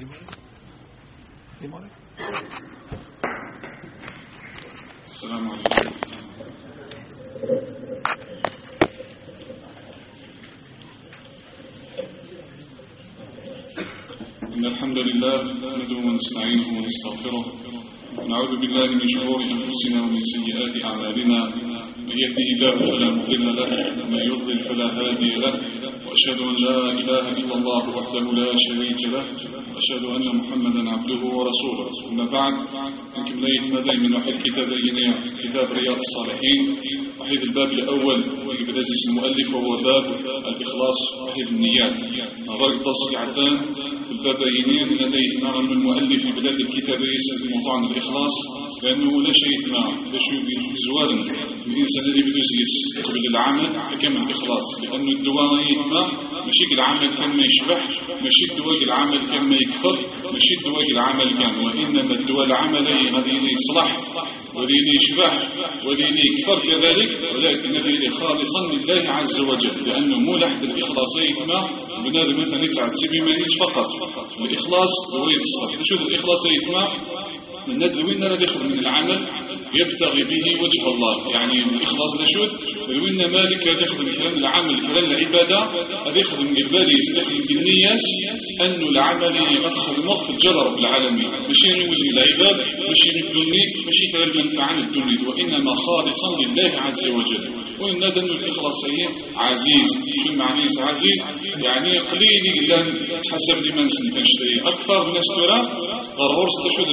السلام عليكم. إن الحمد لله نحمده ونستعينه ونستغفره ونعوذ بالله من شرور أنفسنا ومن سيئات أعمالنا. من يهده الله فلا مضل له ومن يضلل فلا هادي له، وأشهد أن لا إله إلا الله وحده لا شريك له، وأشهد أن محمدا عبده ورسوله. أما بعد، يمكن ليت ماذا من واحد كتاب رياض الصالحين، وحيد الباب الأول بدأ المؤلف وهو باب الإخلاص وحيد النيات. نظرك تصل عدان في الباب ينين لديه نرى من المؤلف بدأ الكتاب يسأل موضوع الإخلاص، لأنه لا شيء ما زوارا الإنسان الذي بدوز قبل العمل كما الإخلاص، لأن الدواء ما ماشي العمل كما يشبح، ماشي الدواء العمل كما يكفر، ماشي الدواء العمل كان، وإنما الدواء العمل هذه يصلح وذي يشبح وذي يكفر كذلك، ولكن هذه خالصا لله عز وجل، لأنه مولح الإخلاص ما بنادم مثلا يتعد بما فقط. الإخلاص هو يتصرف. شوف الإخلاص ما من ندر وين لا يخرج من العمل يبتغي به وجه الله، يعني الإخلاص نشوف وين مالك يخدم كلام العمل كلام العبادة، هذا يخدم الفارس يخدم بالنياس أنه العمل يدخل مخ الجل رب العالمين، ماشي يوجه العباد، ماشي الدنيا، ماشي كلام منفعة عن الدنيا، وإنما خالصا لله عز وجل. وإن أن الإخلاص عزيز، شو معنى عزيز؟ يعني قليل إلا تحسب لمن سنشتري أكثر من السورة ضرور استشهد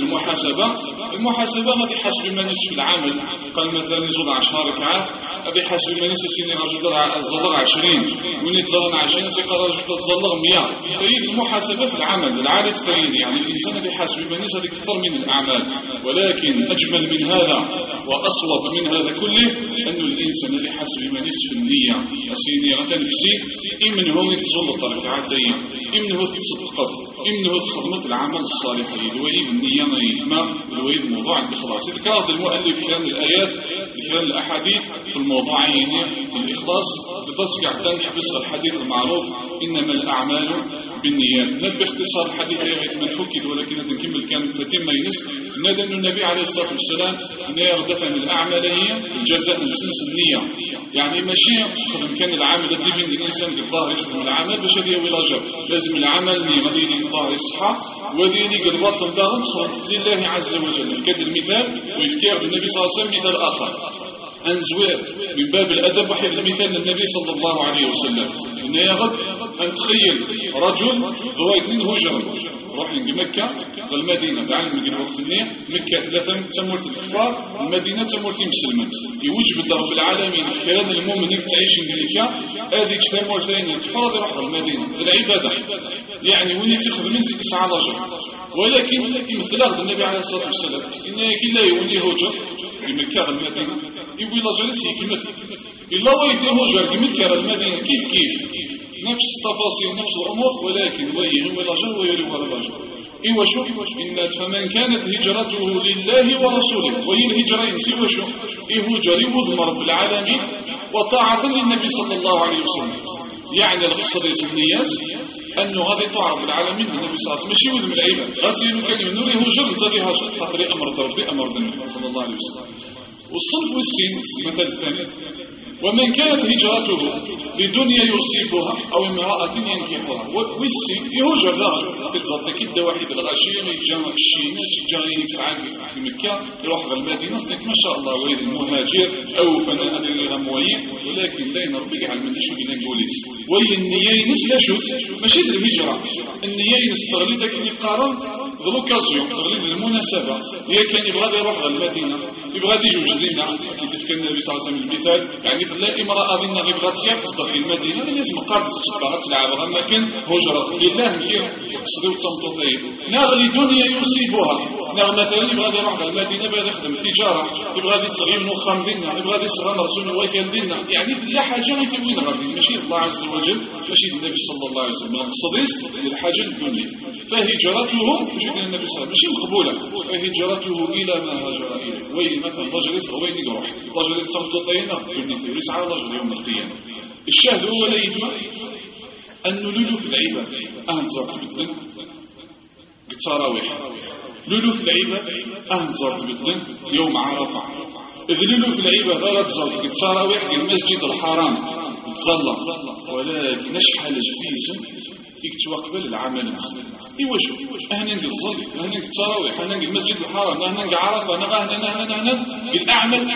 المحاسبة ما تحسب من في العمل، قال مثلا يزود 10 ركعات أبي حسب من سيني رجل الزلق 20 وين يتزلق 20 سيقرر رجل تتزلق 100. تريد المحاسبة في العمل العادة تريد، يعني الإنسان بحسب من أكثر من الأعمال، ولكن أجمل من هذا وأصوب من هذا كله أن الإنسان بحسب من في النية السيني غتنفسي إمن هو يتزلق ركعتين، إمن هو تصدقت، إمن هو خدمة العمل الصالح، الويد النية نيثما الويد موضوع الإخلاص. ذكرت المؤلف كلام الآيات كلام الأحاديث في الموضوعين الإخلاص بتصق عدان حبس الحديث المعروف إنما الأعمال بالنيات. نبي باختصار الحديث يغيث من فكت، ولكن نكمل كان تتم ينس. نادى أن النبي عليه الصلاة والسلام أن يغدف من الأعمالية الجزاء من سنس النية، يعني ماشي خدم كان العامل الذي بين الإنسان بالظاهر يخدم العمل باش هذه ولاجة، لازم العمل اللي غادي الظاهر يصحى وذي اللي قلبات تنضغط لله عز وجل. كذا المثال ويذكر النبي صلى الله عليه وسلم مثال آخر أنزوير من باب الأدب، وحيد المثال للنبي صلى الله عليه وسلم إن يغد أن تخيل رجل ضويت من هجر روح لمكة والمدينة، تعلم من وقت النية مكة 3 تمورت الكفار، المدينة تمورت مسلمة، يوجب رب العالمين كلام المؤمن تعيش ملكة هذيك تمورتين الكفار يروح المدينة العبادة، يعني وين تاخذ من زيك ساعة رجل. ولكن مثل أخذ النبي عليه الصلاة والسلام إن كلا يولي هجر في مكة المدينة يقول الله جلسي كمثل إلا ويدي هجر في مكة المدينة كيف نفس التفاصيل نفس الأمور، ولكن ويه ولا جر ويلي ولا رجل. إيوا شو إن فمن كانت هجرته لله ورسوله، وهي الهجرين سوى شو هجر يوضم رب العالمين وطاعة للنبي صلى الله عليه وسلم، يعني القصة ديال النياس أنه غادي تعرف العالمين النبي صلى الله عليه وسلم ماشي ولد من العباد، غاسين كان ينوري هجر زادي هجر خاطر أمر ربي أمر النبي صلى الله عليه وسلم. والصنف والسين مثل الثاني، ومن كانت هجرته لدنيا يصيبها أو امرأة ينكحها، والسين يهجر رجل تتزرد كده واحد الغاشية يتجمع الشيناش يتجمع ساعات في مكة يروح المدينة صدق ما شاء الله وين المهاجر أو فنان الغمويين، ولكن دين ربي على من يشوف إلى البوليس وين النيين لا شوف ماشي الهجرة، النيين استغلتك إني قارن بالوكازيون تغليب المناسبة، هي كان يبغى يروح المدينة يبغى يجوز لنا كيف كان النبي صلى الله عليه وسلم المثال، يعني لا امرأة لنا يبغى تصدق في المدينة لازم قارد الصفارة تلعبها، ما كان هجرة لله كيف يقصدوا تصمتوا ناغلي دنيا يصيبها، ناغ مثلا يبغى يروح المدينة يبغى يخدم التجارة، يبغى يصغي نخام دينا، يبغى يصغى مرسوم وكال دينا، يعني لا حاجة في وين غادي ماشي الله عز وجل ماشي النبي صلى الله عليه وسلم الصديق للحاجة الدنيا، فهجرته جدا النبي صلى الله عليه وسلم ماشي مقبولة، فهجرته إلى ما هاجر إليه، وين مثلا رجل وين يروح رجل تمططينا في يسعى رجل يوم القيامة. الشاهد هو لا يجمع أن نلول في العبادة أهم زرق بالذنب التراويح لولو في العباد أهنزرت بالدن يوم عرفة إذ لولو في العباد لا تزرت التراويح المسجد الحرام تزلى ولكن شحال جديد فيك توقبل العمل إيواجو أهنا نقل تصلي أهنا نقل التراويح أهنا نقل المسجد الحرام أهنا نقل عرفة أهنا الأعمال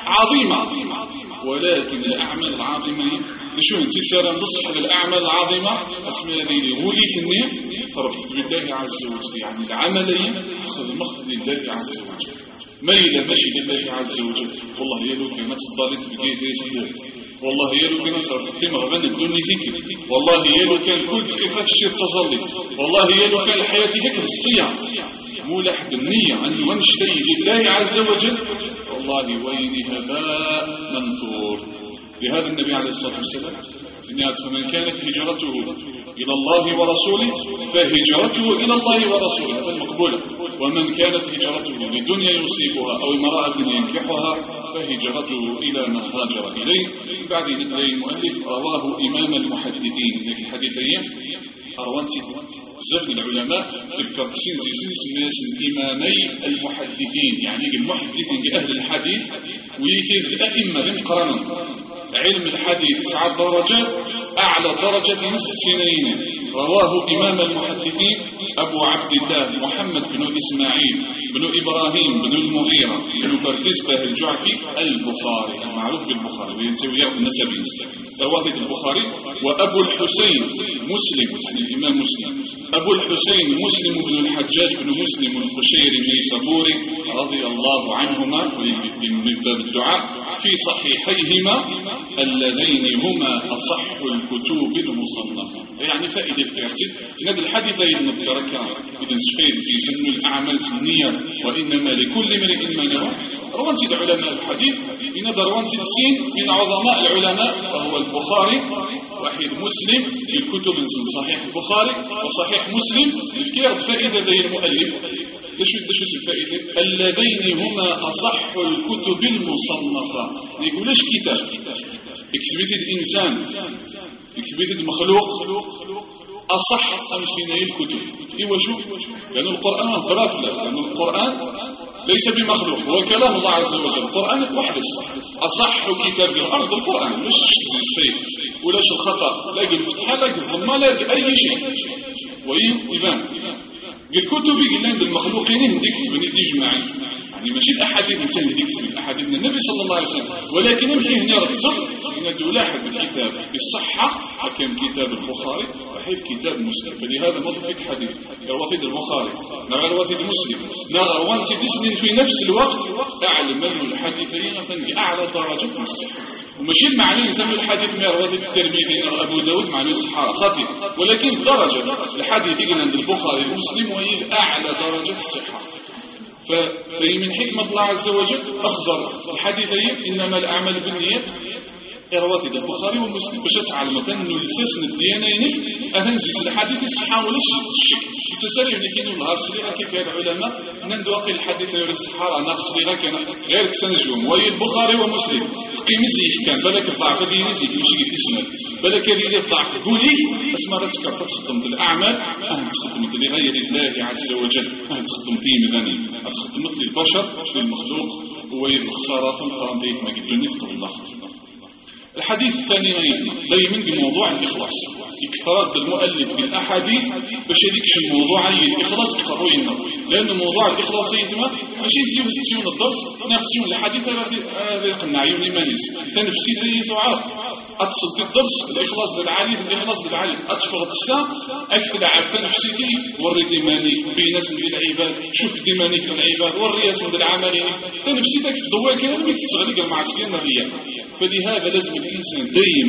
عظيمة ولكن الأعمال العظيمة شو انت ترى نصح للأعمال العظيمة اسمها لي ولي كني فربط بالله عز وجل يعني العملية خذ المخذ لله عز وجل ميلة ماشي لله عز وجل والله يلو كانت الضالة بقيت يسير والله يلو كان صرفتي مغبان الدنيا فيك والله يلو كان كل كيفاش الشيء تصلي والله يلو كان الحياة هيك الصيام مو لحد النية أنه ونشتري لله عز وجل والله وين هباء منثور. لهذا النبي عليه الصلاة والسلام فمن كانت هجرته إلى الله ورسوله فهجرته إلى الله ورسوله هذا المقبولة ومن كانت هجرته لدنيا يصيبها أو امرأة ينكحها فهجرته إلى ما هاجر إليه. بعد ذلك المؤلف رواه إمام المحدثين في الحديثين أروانتي بزاف العلماء الكرتسين زيزين الناس الإمامي المحدثين يعني المحدثين لأهل الحديث ويكيد الأئمة لمقرنا علم الحديث 9 درجات أعلى درجة نصف السنين رواه إمام المحدثين أبو عبد الله محمد بن إسماعيل بن إبراهيم بن المغيرة بن بردزبة الجعفي البخاري المعروف بالبخاري وينسوي يأخذ نسبين رواه البخاري وأبو الحسين مسلم الإمام مسلم أبو الحسين مسلم بن الحجاج بن مسلم القشيري النيسابوري رضي الله عنهما من باب الدعاء في صحيحيهما اللذين هما أصح الكتب المصنفة يعني فائدة كاتب في هذا الحديث المذكرة إذا سفيد يسمى الأعمال النية وإنما لكل امرئ ما نوى. روانتي علماء الحديث بنظر روانتي السين من عظماء العلماء وهو البخاري واحد مسلم في الكتب من صحيح البخاري وصحيح مسلم الكير فائدة زي المؤلف ليش الفائدة اللذين هما أصح الكتب المصنفة يقول ليش كتاب اكتبت الإنسان اكتبت المخلوق أصح 50 الكتب إيوا شو لأن القرآن لأن القرآن ليس بمخلوق هو كلام الله عز وجل القرآن وحده أصح كتاب الأرض القرآن مش الشيء ولاش الخطأ لاقي الفتحة لاقي الضمة لاقي أي شيء ويبان الكتب اللي عند المخلوقين هنديك تبني تجمعي يعني ماشي الأحاديث مثلا هنديك تبني الأحاديث من النبي صلى الله عليه وسلم ولكن يمكن هنا رتصل إن تلاحظ الكتاب بالصحة كان كتاب البخاري وحيث كتاب مسلم فلهذا مضبط الحديث رواتب البخاري نرى رواتب مسلم نرى رواتب تسنين في نفس الوقت أعلى من الحديثين بأعلى درجة من الصحة وماشي المعنى يسمى الحديث من رواتب الترمذي أبو داود معنى الصحة خاطئ ولكن درجة الحديث عند البخاري ومسلم وهي أعلى درجة الصحة فهي من حكمة الله عز وجل أخزر الحديثين إنما الأعمال بالنيات رواتب البخاري ومسلم باش تعلم أنه الساس الديانين أهنزيس الحديث الصحة ولا الشك التساريع اللي كاينين نهار صغيرة كيف هاد العلماء نندو أقل الحديث يوري الصحارى نهار صغيرة كان غير كسنجوم وهي البخاري ومسلم قيمزيش كان بالك الضعف هذه ينزيك ماشي الاسم بالك هذه الضعف قولي اسمها تذكر تخدم الأعمال تخدم لغير الله عز وجل تخدم مدني تخدم للبشر للمخلوق ويبخسارة فرنتيت ما قدوني في الله. الحديث الثاني دائما بموضوع الإخلاص اكثرت المؤلف بالأحاديث باش يديكش الموضوع عليه الإخلاص يقروا ينه لأن موضوع الإخلاص يتما ماشي تزيون الدرس نفسيون الحديث هذا يقنع عيوني مانيس تنفسي ذي تعرف أتصل في الدرس الإخلاص للعالي الإخلاص للعالي أتفرط الساعة أكثر عفا نفسيتي وري ديماني بين اسم للعباد شوف ديماني للعباد وري اسم للعملين تنفسيتك تضوى كلام تستغلق المعسكرين هذه فلهذا لازم الإنسان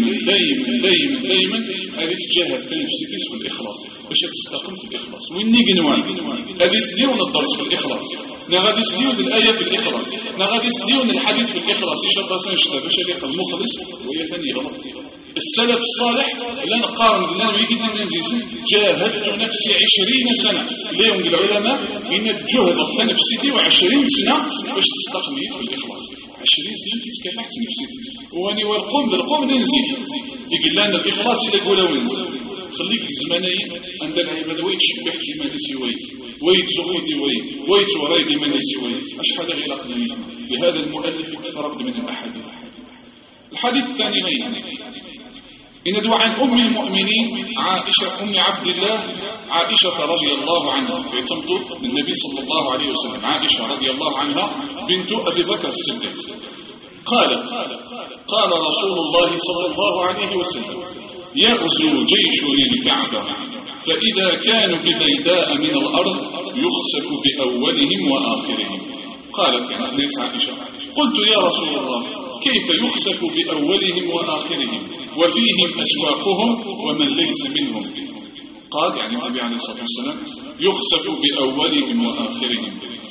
دائما هذه تجاهد تنفسيتي في الإخلاص باش تستقم في الإخلاص وإني قنوان هذه سليون الدرس في الإخلاص نغادي سليون الآية في الإخلاص نغادي سليون الحديث في الإخلاص يشرط سنشتى باش يليق المخلص وهي ثاني غلط. السلف الصالح لا نقارن بالله ويكيدنا من نزيسن جاهدت نفسي 20 سنة اليوم العلماء إن تجهد نفسيتي و20 سنة باش تستقمي في الإخلاص 20 سنة تتكلحت نفسيتي واني والقوم بالقوم ننزل يقول لنا الإخلاص إلى قولا ونزل خليك الزمانين عند العباد ويتشبح كما نسيوي ويتزخي ديوي ويتوري ديما نسيوي أشحال غير قليل لهذا المؤلف يتفرق من الأحاديث. الحديث الثاني إن دعا عن أم المؤمنين عائشة أم عبد الله عائشة رضي الله عنها في تمطط النبي صلى الله عليه وسلم عائشة رضي الله عنها بنت أبي بكر الصديق قالت قال رسول الله صلى الله عليه وسلم يغزو جيش للكعبة فإذا كانوا ببيداء من الأرض يخسف بأولهم وآخرهم. قالت يعني عائشة قلت يا رسول الله كيف يخسف بأولهم وآخرهم وفيهم أسواقهم ومن ليس منهم؟ قال يعني النبي عليه الصلاة والسلام يخسف بأولهم وآخرهم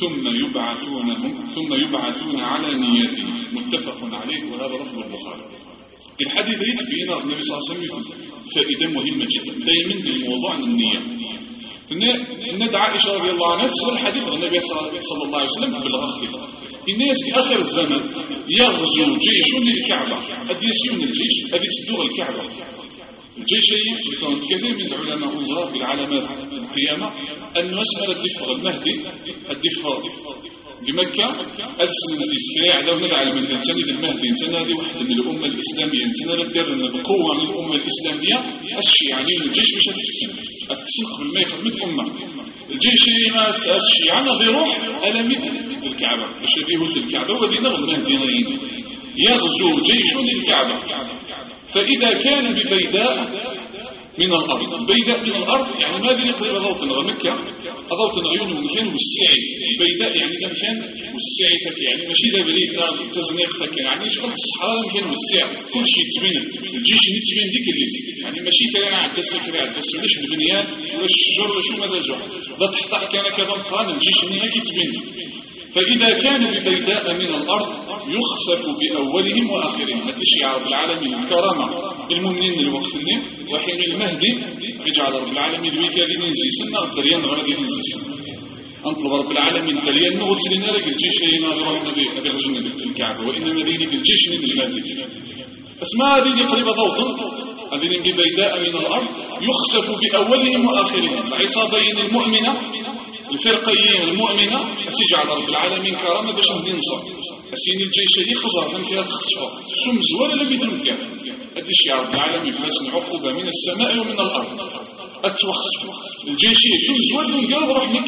ثم يبعثون على نياتهم. متفق عليه وهذا لفظ البخاري. الحديث يتبين النبي صلى الله عليه وسلم فائدة مهمة جدا دائما بالموضوع عن النية. فند عائشة رضي الله عنها سأل الحديث عن النبي صلى الله عليه وسلم بالغفل الناس في آخر الزمن يغزو جيش للكعبة قد يسيون الجيش قد يسدوغ الكعبة. الجيش يكون كثير من العلماء انظروا في العلامات القيامة أن مسألة الدفع المهدي الدفع بمكة ألسن الإسكاع دون العالم أن تنسند المهدي إنسان هذه واحدة من الأمة الإسلامية إنسان ردر بقوة من الأمة الإسلامية الشيعانين الجيش مش هتكسن قبل ما يخدم الأمة الجيش ما الشيعان بيروح ألمين الكعبة شبيه للكعبة ودينا المهديين يغزو جيش للكعبة فإذا كان ببيداء من الأرض بيداء من الأرض يعني ما دين قريبا ضوطن مكة أضوطن عيون مكان والسعي بيداء يعني مكان والسعي يعني ماشي دا بريدنا تزنيق يعني شغل الصحراء مكان والسعي كل شيء تبين الجيش يتبين ديك اللي يعني ماشي كلام عدسة ليش البنيان واش الشجر شو ماذا جوع ضد تحت كان كذا قان الجيش ما يتبين. فإذا كان ببيداء من الأرض يخسف بأولهم وآخرهم. هذا الشيء رب العالمين كرامة المؤمنين الوقت اللي وحين المهدي يجعل رب العالمين ذويك لننزي سنة دريان غادي ينزي سنة أنطلب رب العالمين دريان نغتل لنا لك الجيش لنا غير النبي أبغزون الكعبة وإنما ذينك الجيش من المهدي اسمها هذه قريبة ضوطا هذه ببيداء من الأرض يخسف بأولهم وآخرهم. العصابين المؤمنة الفرقيين المؤمنة أسيجعل رب العالمين كرامة باش ننصر أسين الجيش يخزر فانك تخصفه سمز ولا لم يدرمك أدش يا رب العالمين فلسن عقوبة من السماء ومن الأرض أتوخصف الجيش سمز ولا يقرب رحمك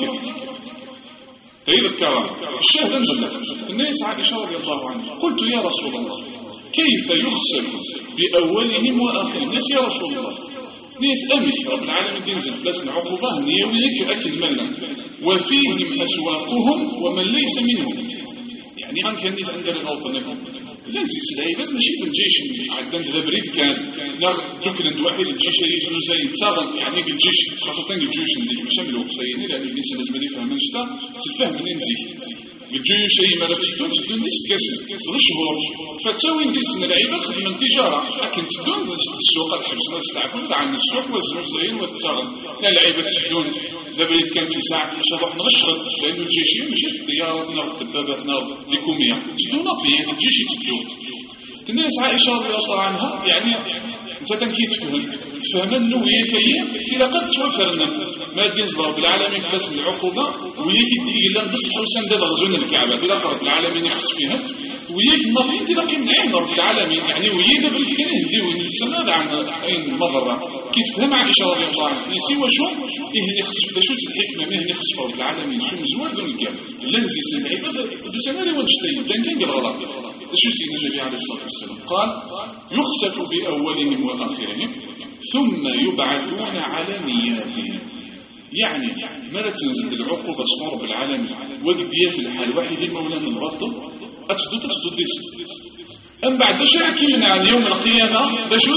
طيب الكرامة الشاهد أنزل الناس عائشة رضي الله عنها قلت يا رسول الله كيف يخسف بأولهم وآخرهم؟ الناس يا رسول الله ناس أمش رب العالمين تنزل فلسن عقوبة نيوليك أكل منا وفيهم أسواقهم ومن ليس منهم. يعني أن كان ناس عندنا غلطة نكون لازم العباد ماشي بالجيش عندنا البريد كان ذكر واحد الجيش يجلو زي تاغل يعني بالجيش خاصة الجيوش اللي مش عملوا قصيين لأن الناس لازم يفهم نشتا تفهم ننزي الجيوش أي ما تدون تدون ديس كاسل الشهور فتساوي نديس من العباد خدمة التجارة لكن تدون السوق تحبسنا استعفوا عن السوق والزنوج زين والتاغل لا العباد تدون البريد كانت في ساعة شبح نغشرت لأن الجيش ماشي الطياراتنا والدباباتنا ديكومية تدون فيه الجيش تدون. الناس عائشة رضي الله عنها يعني ستنكي تفهم النوية فيه إلى قد توفرنا ما ينزل رب العالمين فلسن العقوبة وياك يدي لن تصحى وسند غزونا الكعبة إلى رب العالمين يخص فيها وياك النظيم تلاقي مدحين رب العالمين يعني وياك بالكلام هدي ونسمى عن أين مضرة كيف فهم عائشة رضي الله عنها نسي وشو إيه يخص شو الحكمة ما يخص رب العالمين شو مزوار دون الكعبة لنزي سنة عبادة دوسنا ونشتين دنجان بالغلط شو سيدنا النبي عليه الصلاة والسلام قال يخسف بأولهم وآخرهم ثم يبعثون على نياتهم. يعني ما لا تنزل العقوبة صور بالعالم وقدية في الحال واحد مولانا البطل أتدو ديس أم بعد شاكي من عن يوم القيامة بشوت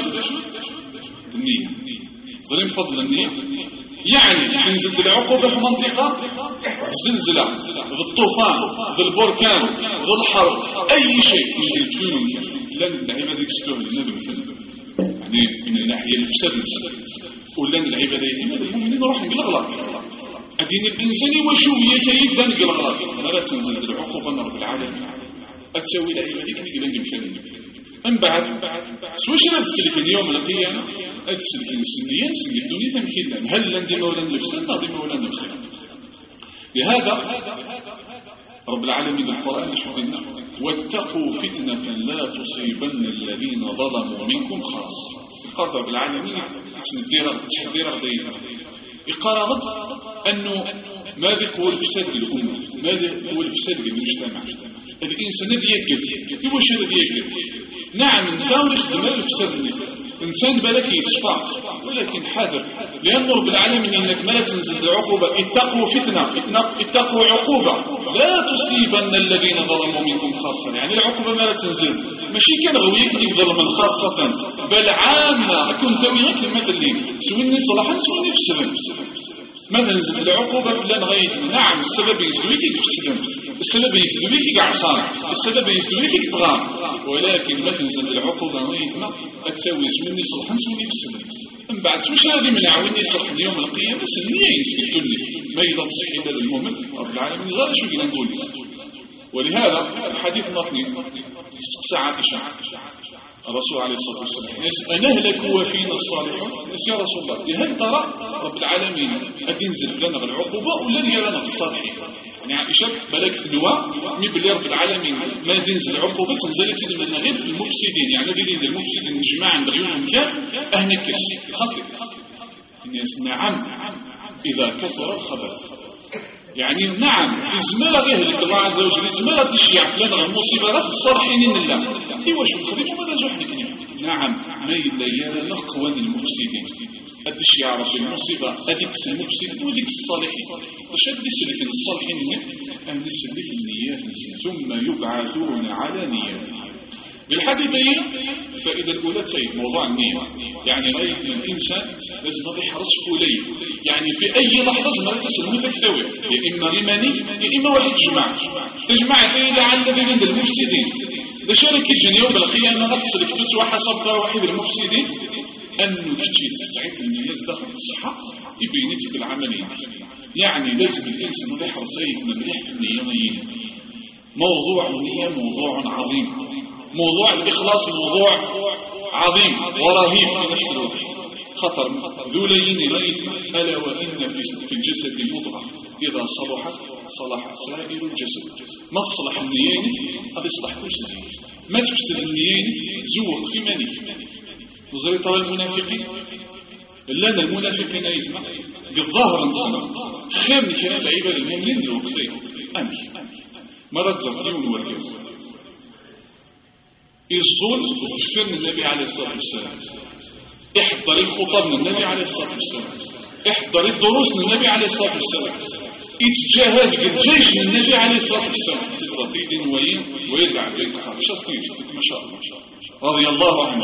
النية ظلم فضل النية يعني تنزل العقوبة في منطقة زلزلة ذي الطوفان ذي البركان ذي الحرب أي شيء ينزل فيه لن العبادة يستوى لنادي مثلا يعني من الناحية الفساد ولن العبادة يتمد المؤمنين روح بالغلط أدين الإنسان وشوية سيدا بالغلط لا تنزل العقوبة من رب العالمين أتسوي العبادة كنت لن يمشي أم بعد سوش لا تسلك اليوم القيامة أتسلك السنية سنية الدنيا تمكيلا هل لندي مولا نفسا ناضي مولا نفسا. لهذا رب العالمين القرآن يشهدنا واتقوا فتنة لا تصيبن الذين ظلموا منكم خاصة. القرآن رب العالمين تحذير غضينا إقارة أنه ماذا هو الفساد للأمة، ماذا هو الفساد للمجتمع. الإنسان الذي يكذب يواش الذي يكذب؟ نعم إنسان يخدم الفساد إنسان بالك يصفى، ولكن حذر لأن رب العالمين إنك ما تنزل العقوبة. اتقوا فتنة، اتقوا عقوبة لا تصيبن الذين ظلموا منكم خاصة. يعني العقوبة ما تنزل ماشي كان غويك اللي ظلما خاصة بل عامة. كنت وياك المثل سويني صلاحا سويني في السلام. ما تنزل العقوبة فلان غير. نعم السبب يزدويك في السلام، السبب يزدويك كعصان، السبب يزدويك كطغام، ولكن ما تنزل العقوبة غير ما أتسوي سويني صلاحا سويني في السلام. من بعد واش هذه من عاوني صلاح يوم القيامة سنية يسكتوني ما يضل تصحيح هذا المؤمن رب العالمين غير شو قلنا نقول. ولهذا الحديث النقلي ساعة الرسول عليه الصلاة والسلام أنهلك وفينا الصالحون. يا رسول الله هل ترى رب العالمين أتنزل لنا العقوبة ولا لنا الصالحين؟ يعني عائشة بلغ النواة من بلي رب العالمين ما تنزل العقوبة تنزل لنا غير المفسدين. يعني الذي ينزل المفسدين الجماعة عند غيرهم كان أهنكش خطئ. الناس نعم إذا كثر الخبث. يعني نعم إزمال غير الله عز وجل إزمال تشيع لنا المصيبة لا تصرحين الله إيواش الخريف وماذا جحنك. نعم ما إلا لقوان المفسدين التشيع رب المصيبة هذيك المفسدين وذيك الصالحين. واش هذا السلك الصالحين أن السلك النيات ثم يبعثون على نياتهم. بالحديثين الفائدة الأولى تسيب موضوع النية. يعني رأي الإنسان لازم يحرص فوليه. يعني في أي لحظة زمرة تسلمه تكتوي يا إما رماني يا إما واحد تجمع إلى على الذين عند المفسدين. لشارك الجن يوم القيامة غتسلك تسوى حسب واحد المفسدين أنه كتير تسعيد النية داخل الصحة يبينيت بالعملية. يعني لازم الإنسان يحرص من ريحة النية. موضوع النية موضوع عظيم. موضوع الإخلاص موضوع عظيم ورهيب في نفس الوقت. خطر ذولين ريث ألا وإن في الجسد مضغة إذا صلحت صلح سائر الجسد. ما تصلح النيين هذا يصلح كل شيء. ما تفسد النيين زوق في مانك. وزري ترى المنافقين لنا المنافقين يسمع بالظاهر نسمع خير من كلام العباد المؤمنين الوقتين أمي مرات زرتيون والكاس الصول استفسر من النبي عليه الصلاة والسلام. احضر الخطب من النبي عليه الصلاة والسلام. احضر الدروس من النبي عليه الصلاة والسلام. اتجاهات الجيش من النبي عليه الصلاة والسلام. تزطيد ويرجع بيتخار مش أصلي ما شاء الله رضي الله عنه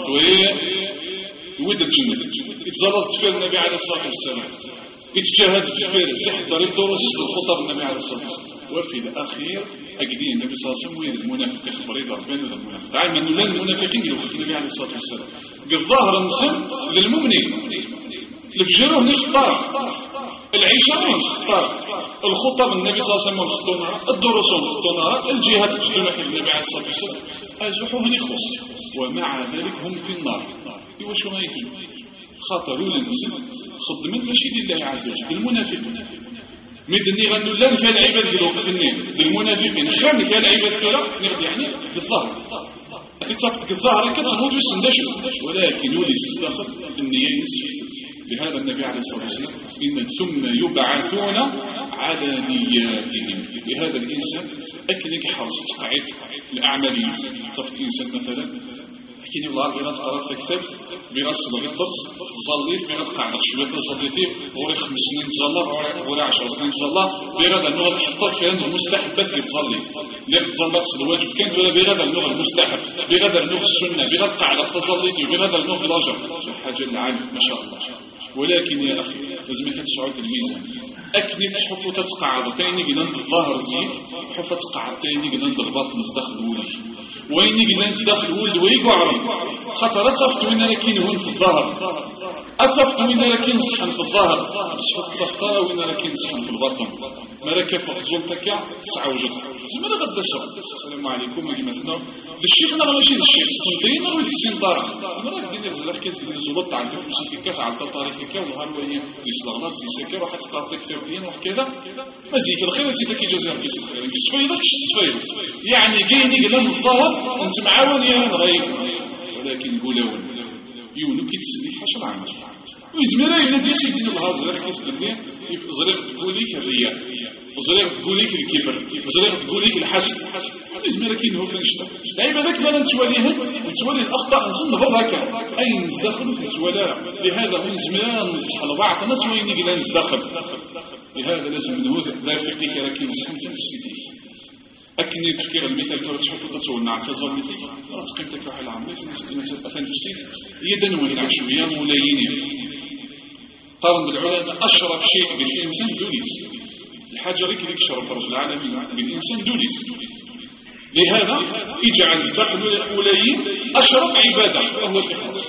ود الجنة اتزلط في النبي عليه الصلاة والسلام. اتجاهات في الفارس احضر الدروس الخطب من النبي عليه الصلاة والسلام. وفي الأخير أجدين النبي صلى الله عليه وسلم ويد المنافق يخبر إذا ربنا ولا المنافق. تعلم أنه لا المنافقين يلوخ النبي عليه الصلاة والسلام. بالظاهر نسم للمؤمنين الفجر نختار العيشة نختار الخطب النبي صلى الله عليه وسلم نختار الدروس نختار الجهات تجدونها النبي عليه الصلاة والسلام أزحوه نخص ومع ذلك هم في النار. يوشو غايتي خاطروا للنسل خدمت ماشي لله عز وجل بالمنافقين. مدني غنو لن كان عباد بالوقفني بالمنافقين خام كان عباد كلا يعني بالظهر كتصفت الظهر كتصفت ويسندشوا ولكن يولي استخف النية نسيت. لهذا النبي عليه الصلاة والسلام إن ثم يبعثون على نياتهم. لهذا الإنسان أكلك حرص تقعد الأعمال صفت الإنسان مثلا كيني الله بغاد قرأت كتاب بغاد صدق الضبط ظليت بغاد قاعدة شوية ظليتي غوري 5 سنين تظلر غوري 10 سنين تظلر بغاد النوع الحطة كان المستحبات للظلي لأن تظلت الواجب كان ولا بغاد النوع المستحب بغاد النوع السنة بغاد قاعدة تظليتي بغاد النوع الرجل الحاجة العالم ما شاء الله. ولكن يا أخي لازم تشعر الميزان أكني تحفو تتقعد تاني قلنا الظاهر زين حفو تتقعد تاني قلنا البطن تدخل ولي وين قلنا تدخل ولد ويقعري خطرت صفت وين لكن هون في الظاهر أتصفت وين راك ينصحن في الظاهر شفت الصفطرة وين راك ينصحن في البطن ما راك فخزول تكا تسعة وجد زمان غدا الشغل السلام عليكم مثلا الشيخ انا ماشي الشيخ السنتين ولا السنطرة زمان راك دير زلاح كيف الزلط تاع الفلوس كيف على الطريق كيف ونهار وين زي صلاغلات زي سكر واحد تعطيك ثلاثين وكذا مزيك الخير تي كي جوزها كيس الخير الصفيدة الصفيدة يعني كاين يقلن الظاهر انت معاون يا غريب ولكن قولون يونو كيتسمي حشر عامل ويزمرا إلا دي سيدنا الله زريق كيسبدني زريق تقوليك الرياء وزريق تقوليك الكبر وزريق تقوليك الحسد يزمرا كين هو فنشتا لعيب هذاك ما نتواليها نتوالي الأخطاء نظن برك أي نزدخل في التوالى لهذا من زمرا نصح لبعض الناس وين يجي لا نزدخل لهذا لازم نهوذ لا فقيك لكن نصحن تنفسيتي أكني تفكير المثال كما تشوفوا تصورنا على كذا المثال تقيمتك واحد العام ليس أثنى تفسير يدن وين عشوية ملايين قارن بالعلماء أشرف شيء بالإنسان دوليس الحاجة ريك لك شرف رجل العالمين بالإنسان دوليس لهذا يجعل الدخل الأولين أشرف عبادة وهو الإخلاص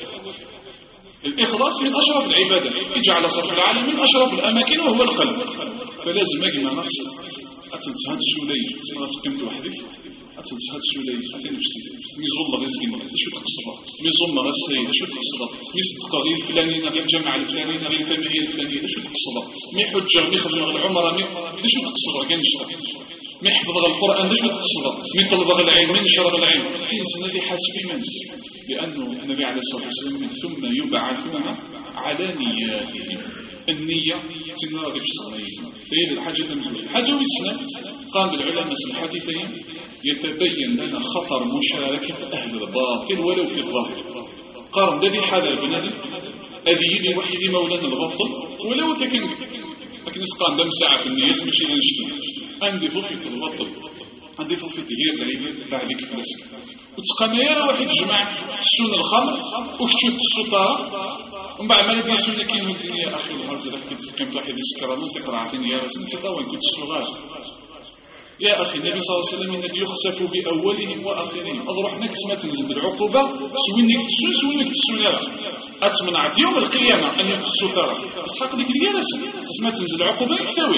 الإخلاص من أشرف العبادة يجعل صرف العالمين أشرف الأماكن وهو القلب فلازم أجمع نفس أتنسهد السوليج سنة تقيمت وحدك أتنسهد السوليج أتنى نفسي ميزول رزقين شو تقصد ميزول رزقين شو تقصد ميصدق غير الفلانين غير الجماعة الفلانية غير الفاميلية الفلانية شو تقصد مي حجة مي خدمة العمرة مي شو تقصد كنشتا مي حفظ القرآن شو تقصد مي طلب العلم مي نشر العلم الإنسان الذي حاسب إيمانس لأنه النبي عليه الصلاة والسلام ثم يبعثون على نياتهم النية تنادي في الصلاة فهي الحاجة تنزل الحاجة والإسلام قال العلماء الحديثين يتبين لنا خطر مشاركة أهل الباطل ولو في الظاهر قارن الذي حال البنادم الذي يدي وحيد مولانا الباطل ولو تكن لكن اسقان دم ساعة في النية ماشي نشتم عندي فوفي في الباطل عندي فوفي تغيير العيد بعدك فلسك وتسقان يا واحد جماعة سون الخمر وكتشوف السلطة ومن بعد ما لقي سنة كينو الدنيا أخي الهرزة كنت واحد يسكر من تقرأ عتني يا رسول تطاوى كنت الصغار يا أخي النبي صلى الله عليه وسلم إنك يخسف بأولهم وآخرهم أضرح نكس ما تنزل بالعقوبة سوينك تسون سوينك تسونات أتمنع يوم القيامة أن يقصوا ترى بس حق لك الجلس بس ما تنزل العقوبة يكتوي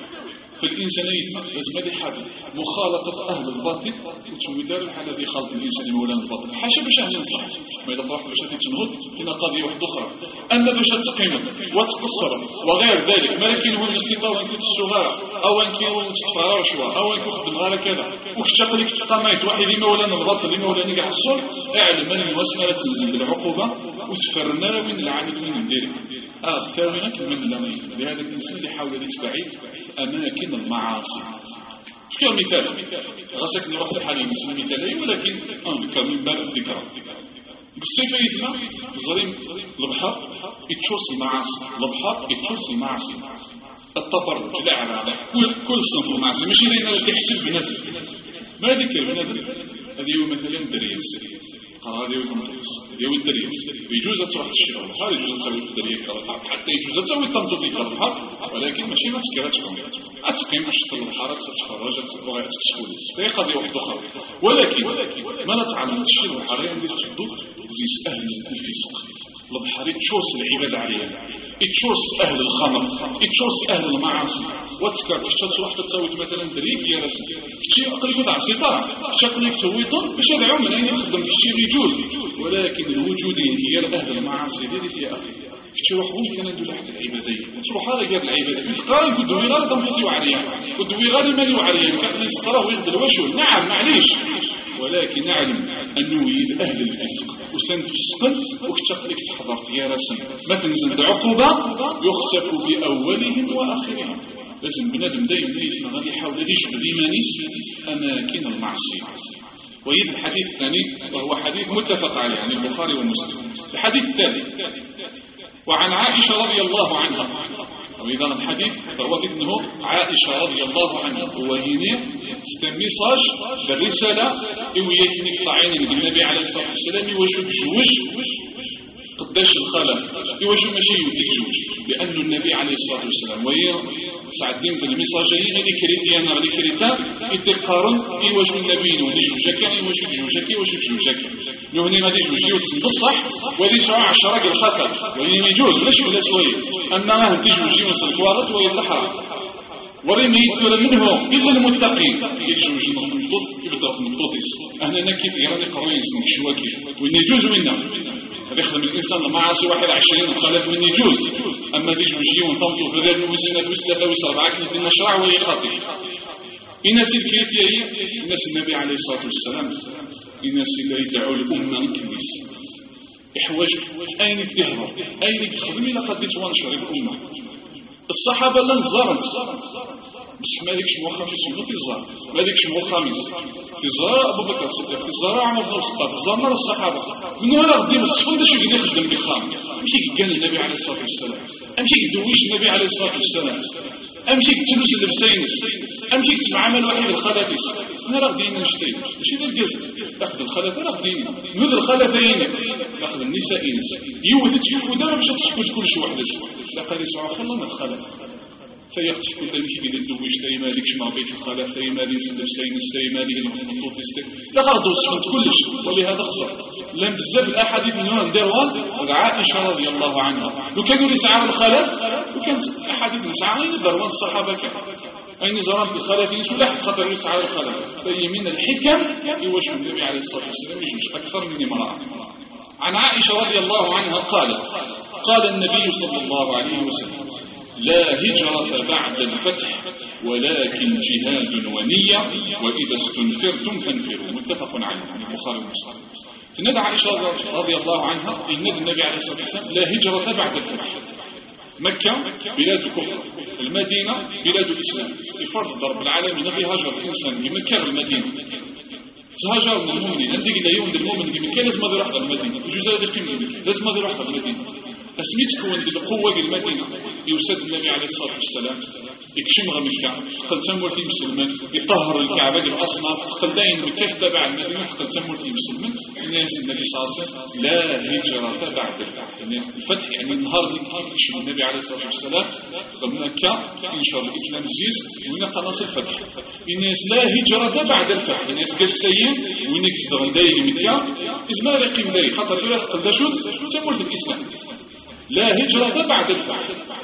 فالإنسان لازم هذه حاجة مخالطة أهل الباطل وتسوي دار الحالة دي خالط الإنسان مولانا الباطل حاشا باش أهل ينصح ما إذا فرحت باش تنهض هنا قضية واحدة أخرى أن باش تقيمت وتقصر وغير ذلك ما لكن هو الاستطاعة وأن كنت الصغارة أو أن كنت تستفارا وشوا أو أن كنت غير كذا وكتشق لك تقاميت واحد مولانا الباطل مولانا قاع الصور اعلم أن الوسمة تنزل بالعقوبة وتفرنا وين العامل من الدير ثاوينك من اللمين لهذا الإنسان يحاول يتبعيد أماكن المعاصي شكرا مثال غسكني وقت الحالي مثل مثالي ولكن أنذكر من باب الذكرى بالصيفة يزمع ظريم البحر يتشوص المعاصي البحر يتشوص المعاصي التبرج الأعلى كل صنف المعاصي ماشي لأنه تحسب بنزل ما ذكر بنزل هذه هو مثلا الدريس هذا يوجد مدرس يوجد الدريس يجوز تروح الشراء البحر يجوز تسوي في الدريس حتى يجوز تسوي التنظيف في البحر ولكن ماشي ما تسكرتكم أتقيم أشتغل البحر تتفرج تبغى تسكول هي قضية واحدة أخرى ولكن ما نتعلم تشتغل البحر اللي تشدوه زي أهل الفسق البحر يتشوص العباد عليها يتشوص أهل الخمر يتشوص أهل المعاصي وتسكر تروح تسوي مثلا دريك يا رسول شيء أقل يكون على السيطرة شكلك تسويطن باش هذا عمل أين يخدم في الشيء يجوز ولكن الوجودين هي أهل المعاصي ديالي يا أخي تروح ممكن ندير واحد العبادية وتروح هذا جاب العبادية يتقارن كدو غير ضمتي وعليا كدو غير المالي وعليا كان يسقره ويقدر وشو نعم معليش ولكن نعلم أنه يد أهل الفسق وسند فسقا وكتقلك تحضرت يا رسم ما تنزل بعقوبة يخسف بأولهم وآخرهم لازم بنادم دايما يسمع غادي يحاول يشبه إيمانيس أماكن المعصية ويد الحديث الثاني وهو حديث متفق عليه عن البخاري ومسلم الحديث الثالث وعن عائشة رضي الله عنها وإذا الحديث روت ابنه عائشة رضي الله عنها وهنا استميصاج بالرسالة ويكني قطعين النبي عليه الصلاة والسلام يوشو بجوش قداش الخلاف يوشو ماشي يتجوج لأن النبي عليه الصلاة والسلام وهي سعدين في الميساجين اللي كريتيانا اللي كريتا يتقارن ايواش من نبي ولي جوجاكا ايواش جوجاكا ايواش جوجاكا لو هني غادي جوجي وتصل بصح ولي شرع 10 الخطا ولي ما يجوز باش ولا شويه اما راه تجوجي وصل كواغط ولا حرام وريم يتولى منه الا المتقين يجوج المخطوط يبدا في المطوطيس اهنا كيف يراني قروي يسمك شواكي وين يجوز منا هذا يخدم الانسان المعاصي 21 وخالف من يجوز اما دي جوجي ونطمطوا في غير وسنه وسته وسبعه كنت نشرع وهي خاطئ الناس الكريتياي الناس النبي عليه الصلاه والسلام الناس اللي يدعوا الامه الكنيس يحوج اين الدهر اين يخدم الى قد تنشر الامه الصحابه لا نزارت بس ما ديكش مو خميس في الزهر ما ديكش مو خميس في الزهر ابو بكر الصديق في الزهر عمر بن الخطاب زمر الصحابه من هنا غادي الصفر باش يخدم بخام ماشي قال النبي عليه الصلاه والسلام امشي يدويش النبي عليه الصلاه والسلام امشي تلوس اللبسينس امشي تسمع عمل واحد الخلافيس هنا غادي نشتي ماشي ذا الجزء تاخذ الخلافه غادي نوذ الخلافين تاخذ النسائين يوث تشوفوا دابا باش تحكوا كل شيء وحده لا قال يسوع خلنا من الخلاف فيختي كل ذلك اللي ندويش تاي مالك شما بيت الخلاف تاي مالي سلبسين تاي مالي المخطوط يستك لا غادو سمت كلش ولهذا خسر لم بزاف الاحاديث من هنا نديروها عائشه رضي الله عنها لو كانوا يسعوا الخلاف وكانت احاديث نسعى نديروها الصحابه كان اين زرمت الخلاف يسوع خاطر يسعى الخلاف فهي من الحكم يواش النبي عليه الصلاه والسلام يجوش اكثر من امراه عن عائشه رضي الله عنها قالت قال النبي صلى الله عليه وسلم لا هجرة بعد الفتح ولكن جهاد ونية وإذا استنفرتم فانفروا متفق عليه عن البخاري ومسلم في ندى عائشة رضي الله عنها إن النبي عليه الصلاة والسلام لا هجرة بعد الفتح مكة بلاد كفر المدينة بلاد الإسلام في فرض ضرب العالمين في هجر الإنسان من مكة المدينة تهاجر من المؤمنين عندك إلى يوم المؤمن من مكة لازم هذا يروح المدينة الجزء هذا يقيم المدينة لازم هذا يروح المدينة اسميت كون بالقوة المدينة يوسد النبي عليه الصلاة والسلام يكشم غمشكا تقل تمور في مسلمان يطهر الكعبة الأصنام تقل داين مكة تبع المدينة تقل تمور في مسلمان الناس النبي صلى الله عليه وسلم لا هجرة بعد الفتح يعني النهار اللي يكشم النبي عليه الصلاة والسلام مكة ينشر الإسلام زيز وين قناص الفتح الناس لا هجرة بعد الفتح الناس قسيين وين يكسدغ داين مكة إزما يقيم داين خاطر في رأس قل داشوت تمور في الإسلام لا هجرة بعد الفتح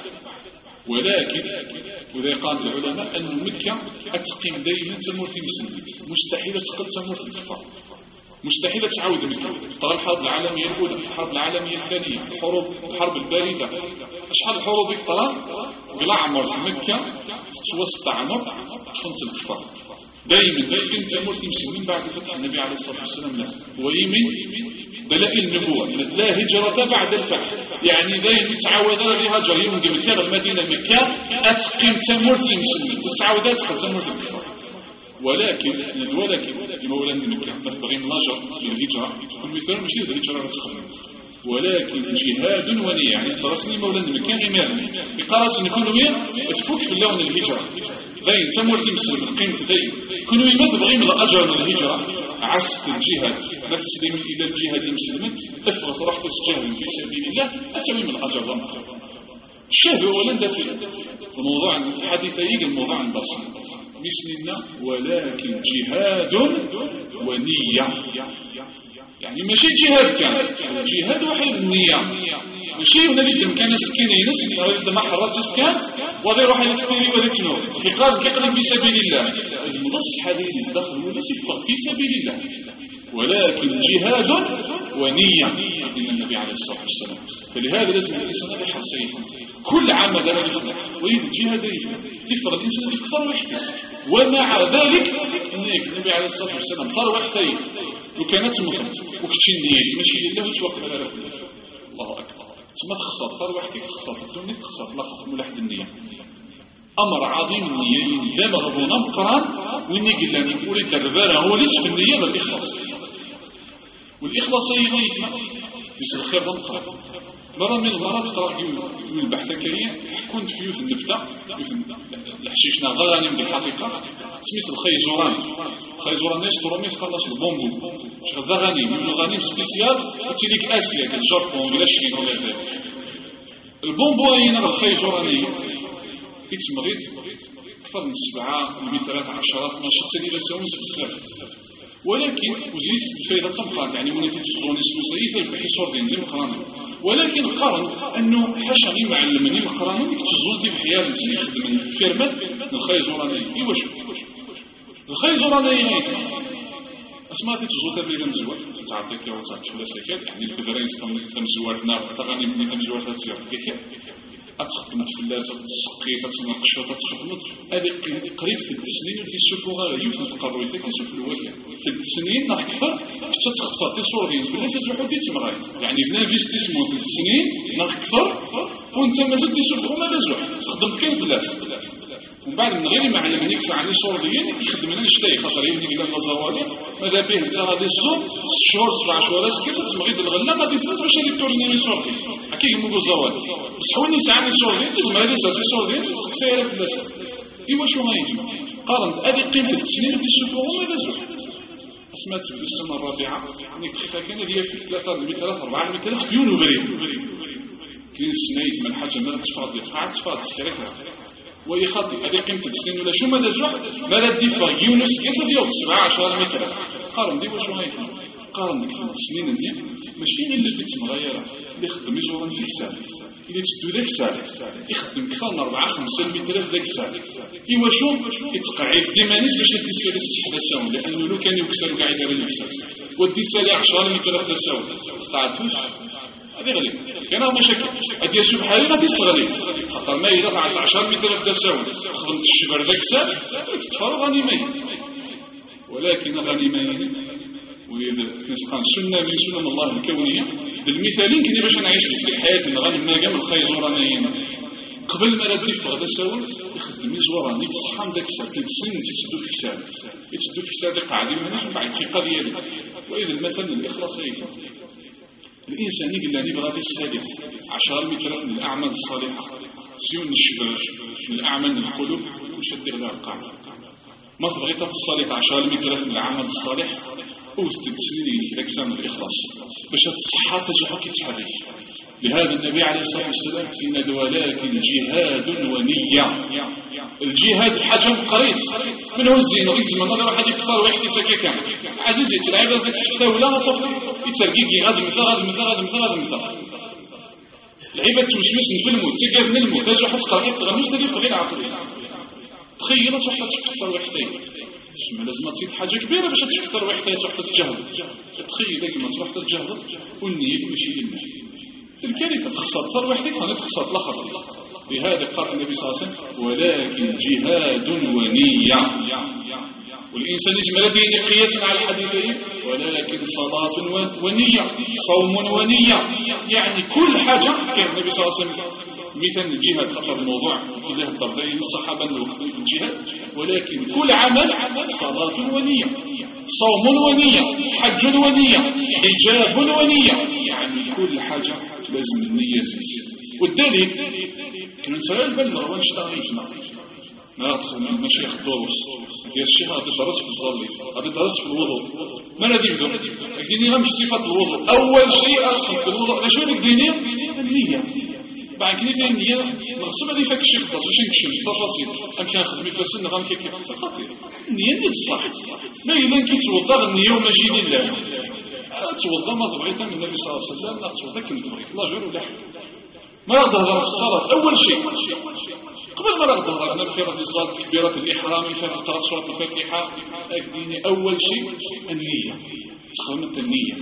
ولكن وذا قال العلماء أن مكة أتقيم دائما تمر في مسلمين مستحيلة تقل تمر في الكفار مستحيلة تعود مكة طال الحرب العالمية الأولى الحرب العالمية الثانية الحرب الباردة أشحال الحروب يقطران قلع عمر في مكة توسط عمر تخنص الكفار دائما كنت تمر في مسلمين بعد فتح النبي عليه الصلاة والسلام لا ويمن دلائل النبوة لا هجرة بعد الفتح يعني دائما تعود لهجر يوم مكة المدينة مكة أتقيم تمر في مسلمين تعودات تمر في الكفار ولكن مولانا مكة مثبغين لاجر للهجرة كل مثال ماشي الهجرة تخدم ولكن جهاد ونية يعني درسني مولانا مكة إمام بقراص نكون وين تفك في اللون الهجرة ذين تمر في مسلمين قيمة ذين كانوا يمثبغين الأجر من الهجرة عسك الجهاد ما تسلم إلى الجهاد المسلمين افرط رحت تجاهد في سبيل الله أتمي من الأجر ضمك الشاهد أولا ده في الموضوع الحديثي الموضوع البصر مثلنا ولكن جهاد ونية يعني ماشي جهاد كان جهاد واحد النية ماشي هنا اللي كان سكينين هذا ما حرات سكان وهذا يروح يستري ولا تنور كيقرب في سبيل الله لازم نص حديث الدخل ولا يفرق في سبيل الله ولكن جهاد ونية من النبي عليه الصلاة والسلام فلهذا لازم الإنسان يحصيه كل عمل لا يخلق ويد الجهاد يفرق الإنسان يكثر ويحتس ومع ذلك النبي عليه الصلاة والسلام صار وحثين وكانت مخلط وكتشين نية ماشي الله توقف على رفضه الله أكبر ثم تخسر صار وحدك تخسر الدنيا تخسر لا خف ملاحظ النية أمر عظيم النية لا مغبونا مقران وإني قلاني يقول الدربارة هو ليش في النية بالإخلاص والإخلاص يغيثنا يسر الخير ضم قرار مرة من المرات قرأ يقول البحث كريم كنت في يوث النبتة الحشيشنا غراني بالحقيقة سميت الخيزوران ناس ترمي تخلص البومبو شغل غنيم يقول غنيم سبيسيال تيليك آسيا كالجابون بلا شكين ولا ذلك البومبو هنا الخيزوراني يتمغيت أكثر من 7 المترات 10 12 تاني لا ساونس بزاف ولكن وزيس الفائدة تنقاط يعني ونتيجة الزوني سوسيفة الفحي صور دين دي مقرانة ولكن قارن أنه حشاني معلمني مقرانة تزولتي بحيال الإنسان يخدم فيرمات الخير زوراني إيوا شو الخير زوراني أسمعت تزولتها بلي مزوار تعطيك يا وصاحب فلاسكات يعني البذرين تمزوارتنا تغني بني تمزوارتها تزيار كيف أتخدم فلاسة تسقيت تناقشة تخدمت هذه قريب في السنين في السفوغة يوث القرويتك نشوف الواقع في السنين أكثر حتى تختصر تصورين فلاسة تروحوا تمغايت يعني بنا فيستيسمون في السنين أكثر وانت ما زلت تسفوغ ما لازوح خدمت كان فلاس ومن بعد من غير ما علمنيك ساعني صوريين يخدم لنا نشتري خاطر يمني إلى النظوالي ماذا به انت غادي الزور 6 شهور 7 شهور كيف تمغيت الغلة غادي تنسى باش هذيك تورني صورتي هكا يموكو زوالي بس حولني ساعني صوريين لازم هذه ساسي صوريين سكسيرة فلاسة إيوا شو غايجي قارن هذه قيمة التسنين في السفوغ وما لازوح اسمها تبدو السنة الرابعة يعني تخيفها كان هي في 3 4 مثلا ديون وبريد كاين السنايت من الحاجة ما تفاضي تفاضي كركها وهي خاطئ هذه قيمة السنين ولا شو ماذا جوع ماذا الدفاع يونس كيف ديال 17 متر قارن دي واش هاي قارن ديك السنين دي ماشي اللي تتغير اللي يخدم يزورن في حساب اللي تدو ذاك الساعه يخدم اكثر من 4 5 متر ذاك الساعه ايوا شو يتقعد ديمانيس باش يدير السحبه ساون لانه لو كان يكسر كاع يدير الكسر ودي سالي 10 متر ذاك ساون استعدتوش هذه غريب كان مشاكل هذه سبحان الله غادي يصغلي خاطر ما إذا فعلت 10 متر بدا ساوي خدمت الشبر ذاك ساعه تتفرغ غنيمين ولكن غنيمين وإذا كنسقان سنة من سنن الله الكونية بالمثالين كني باش نعيش في حياتنا غنم ما جام الخير زورانيين قبل ما ردي فغدا ساوي يخدم زوراني تصحن ذاك ساعه تسن تسدو في حساب يتسدو في حساب قاعدين من بعد الحقيقه ديالي وإذا المثل الإخلاص هيك الإنسان يقول لي بغادي السادس 10 متر من الأعمال الصالحة سيون الشباش من الأعمال القلوب وشد غير القاعدة ما تبغي الصالح 10 متر من العمل الصالح وستدسني في أجسام الإخلاص باش تصحى تجحك تحرك لهذا النبي عليه الصلاة والسلام في ولكن جهاد ونية الجهاد حاجة قريب من هو الزين ويزم النظر واحد يكثر ويحتي سكاكا عزيزي تلعب ذاك الثولة يترقيقي غاد مثل العيبة توسوس في الموت تقاد من الموت هذا واحد قريب تغمش تدي قبيل عقلي تخيلت واحد تكثر ويحتي ما لازم تصير حاجة كبيرة باش تكثر ويحتي واحد تجهل تخيل لك ما تروح تجهل والنية ماشي لله الكارثة تخسر صار وحدك فانا تخسر لا خطر لهذا قال النبي صلى الله عليه وسلم ولكن جهاد ونية والإنسان يجمع لديه قياسا على الحديثين ولكن صلاة ونية صوم ونية يعني كل حاجة كان النبي صلى الله عليه وسلم مثل الجهاد خطر الموضوع إله الضربين الصحابة الوقتين في الجهاد ولكن كل عمل صلاة ونية صوم ونية حج ونية حجاب ونية يعني كل حاجة لازم النية والدليل كنا نسأل البال مروان اشتغلنا ما أدخل من المشيخ دروس ديال الشيخ غادي درس في الظل غادي درس في الوضوء ما غادي يبدو ديني غير مش صفات الوضوء أول شيء أدخل في الوضوء شنو ديك ديني النية بعد كده فيها النية مغصوبة دي فاك الشيخ درس باش نكشف التفاصيل أمكن نخدم في السنة غنمشي كيف خاطر النية اللي الصح ما إلا كيتوضا النية وماشي لله توضا ما تبغيتها من النبي صلى الله عليه وسلم لا توضا كم تبغي الله جل وعلا ما نظهر في الصلاة أول شيء قبل ما نظهر أنا في رد الصلاة تكبيرة الإحرام في قراءة سورة الفاتحة أكديني أول شيء النية تخمت النية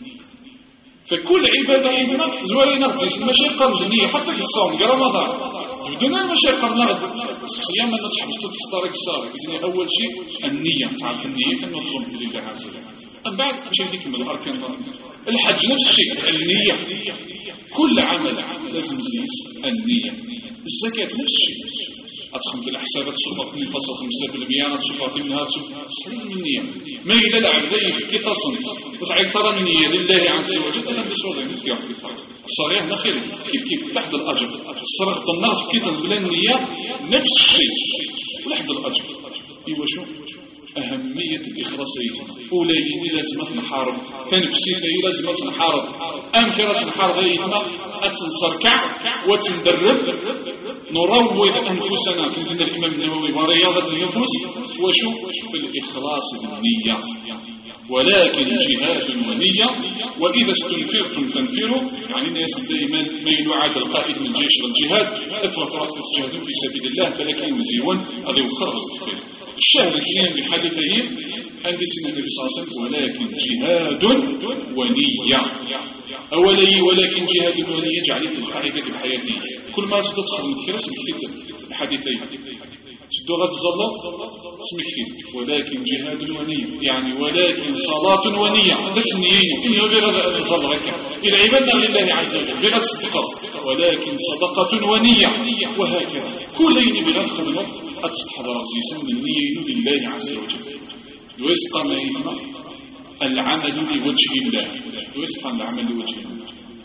فكل عبادة عندنا زوالي نغزيش المشايخ قرن النية حتى في الصوم قال رمضان بدون المشايخ قرن الصيام أن تحبس تستارك الصارك إذن أول شيء النية تعرف النية كما تظن لله عز وجل أم بعد مش هذيك من الأركان الحج نفس الشيء النية كل عمل لازم زيز النية الزكاة نفس الشيء أتخمت الأحسابات صفات من فصل 5% صفات منها لازم النية ما إلى العبدين في تصن وتعيد ترى النية لله عز وجل أنا بصورة مثل الصريح نخير كيف لحد الأجر الصريح النار في كتن بلا النية نفس الشيء لحد الأجر إيوه شو أهمية الإخلاص أولئك لازم نحارب تنفسينا لازم نحارب أمكرة نحارب أيثنا أتنصركع وتندرب نروض أنفسنا كما قال الإمام النووي ورياضة النفوس وشو في الإخلاص بالنية. ولكن جهاد ونية. وإذا استنفرتم فانفروا، يعني الناس دائما ما يلعب القائد من الجيش والجهاد أثرت تجاهدوا في سبيل الله فلكن مزيون هذا يخرج الخير. الشاهد الثاني بحديثين عند سنة النبي صلى الله عليه وسلم ولكن جهاد ونية. أولي ولكن جهاد ونية جعلت القاعدة بحياتي كل ما تدخل متكرس الحديثين شدوا غد الزلط اسمك فيه ولكن جهاد ونية، يعني ولكن صلاة ونية عندك النية إنه بغض الظلغك العبادة لله عز وجل بغض الصدقة، ولكن صدقة ونية، وهكذا كلين بغض خدمة أتستحضر زيسان النية لله عز وجل. ويسقى ما يسمى العمل لوجه الله، ويسقى العمل لوجه الله.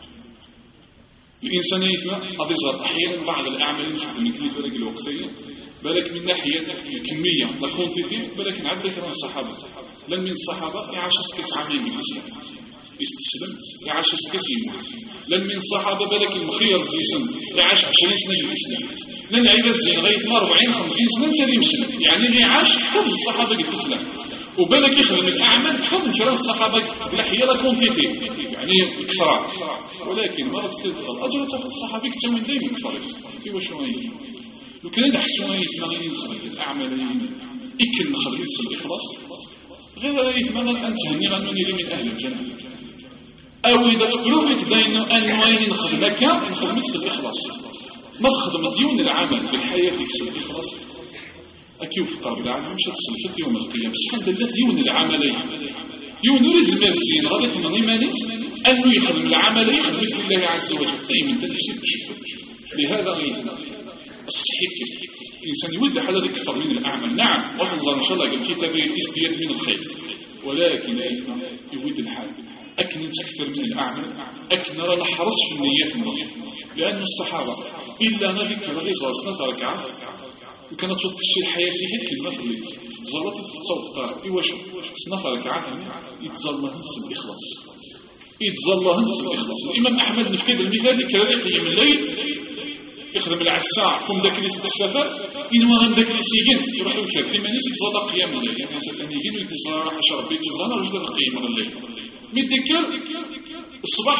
الإنسان يثنى أضيزر أحيانا بعض الأعمال نشوف من كلمة ذلك الوقتية بالك من ناحية الكمية لا كونتيتي، بالك عندك من الصحابة لن من الصحابة يعاش سكس عامين من الإسلام استسلمت يعاش سكس يموت، لن من الصحابة بالك المخير زيسن يعاش 20 سنة في الإسلام، لن عيد الزين غاية 40-50 سنة تالي مسلم، يعني اللي عاش كل الصحابة في الإسلام وبالك يخدم الأعمال كم كرا الصحابة بلحية لا كونتيتي يعني كثرة، ولكن مرة الأجر تاخذ الصحابي كتاوين دايما كثر في واش رايك لو كان نحسوا يسمعني نخرج الأعمال إكل نخرج الإخلاص غير رأيت مثلا أنت هني غنوني من أهل الجنة، أو إذا تقولوا بين أنواعين نخدمك نخدمك في الإخلاص ما تخدم ديون العمل بالحياة في الإخلاص أكيد في قرب العالم مش هتصل في يوم القيامة بس حمد الله ديون العملين يون يريد مرسين غادي تنظي مانيش أنه يخدم العمل يخدم لله عز وجل دائما تنفسي تشوف. لهذا الصحيح الإنسان يود حاله أكثر من الأعمال، نعم وحنظر إن شاء الله الكتاب يستياد من الخير، ولكن يود الحال أكن أكثر من الأعمال أكن نحرص في النيات النظيفة، لأن الصحابة إلا ما ذكر غيظة سنة ركعة وكانت تشتري الحياة فيها كلمة في الليل تزالت التصوت إيواش سنة ركعة يتزال الله نفس الإخلاص يتزال الله نفس الإخلاص. الإمام أحمد نفكد المثال كذلك قيام الليل يخدم العساع ثم ذاك اللي السفر إنما غن ذاك اللي سيجن يروح يوكل تمانيس يتزال قيام الليل يعني سفاني يجين ويتزال حشر بيت يتزال رجل قيام الليل متذكر الصباح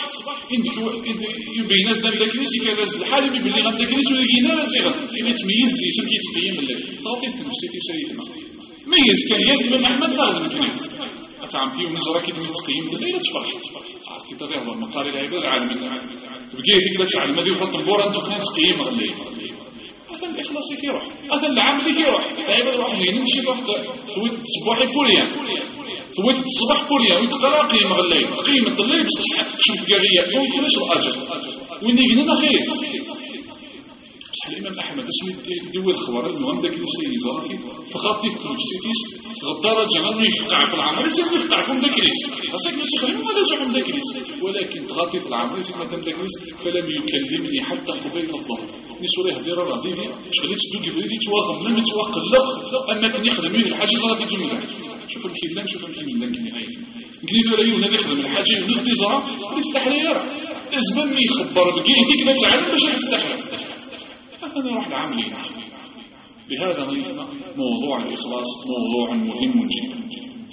يبين ناس دام ذاك اللي سيكاز الحال بيبلي غن ذاك اللي سيجينا راسيغا إلا تميز يسمى يتقيم الليل تعطيك نفسيتي سيدنا ميز كان يا الإمام أحمد لا يمكن أتعمتي ونزراك تقيم الليل تفرحت عرفتي طبيعة مقاري العباد العالمين بقيه فكرة تعلم هذه وفط البورة أنه خلينا تقيم الليل هذا الإخلاص كيروح هذا العمل كيروح العباد روح لي نمشي واحد ثويت الصباح فوريا ثويت الصباح فوريا ويتقرا قيمة الليل قيمة الليل بالصحة شوف قرية ما يكونش الأجر وين يجينا خير. بصح الإمام أحمد اسمه دول الخبر أنه عندك نسي زراكي فغطي في نفسيتيس غدارة جمال يفتع في العمل يسير يفتعكم ذاكريس أصيك نفسي خليهم ماذا جعهم ذاكريس ولكن تغطي في العمل يسير ما تم ذاكريس فلم يكلمني حتى قبيل الظهر نسوري هدير راضيدي شغلت تدوكي بدي توغم من توقلق أما كان يخدم منه الحاجة زراكي جميلة شوف الكلام شوف الكلام كنهاية يمكن يقول لي هذا يخدم الحاجة ونخدي زرا يستحلير لازم يخبر بقيتك لا تعلم باش يستحلي هذا نروح العملين. بهذا موضوع الإخلاص موضوع مهم جدا.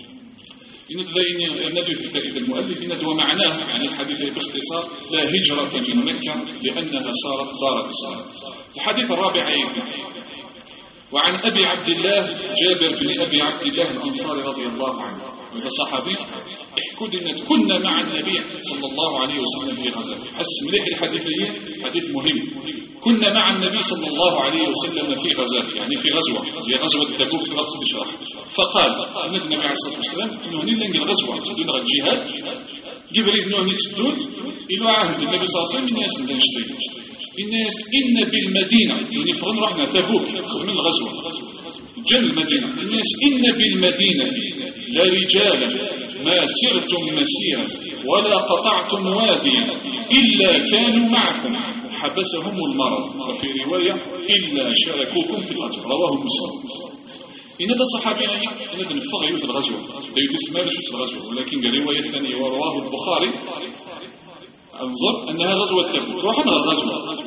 ندوي في فائدة المؤلف ندوى معناه يعني الحديث باختصار لا هجرة من مكة لأنها صارت الإسلام. الحديث الرابع أيضا وعن أبي عبد الله جابر بن أبي عبد الله الأنصاري رضي الله عنه هذا صحابي كنا مع النبي صلى الله عليه وسلم في غزوة مليح الحديثين حديث مهم. كنا مع النبي صلى الله عليه وسلم في غزوة يعني في غزوة هي غزوة تبوك في غزوة الشرح فقال النبي عليه الصلاة والسلام إنه نلقى الغزوة تدون الجهاد جبريل إنه تدون إلى عهد النبي صلى الله عليه وسلم الناس لا يشتري الناس إن بالمدينة يعني فغن رحنا تبوك من الغزوة جن المدينة الناس إن بالمدينة لا رجالا ما سرتم مسيرا ولا قطعتم واديا إلا كانوا معكم حبسهم المرض وفي رواية إلا شاركوكم في الأجر رواه مسلم. إن هذا صحابي إن هذا نفغ يوث الغزوة لا يدس ما لشوث الغزوة ولكن الرواية الثانية ورواه البخاري انظر أنها غزوة تبوك روحنا الغزوة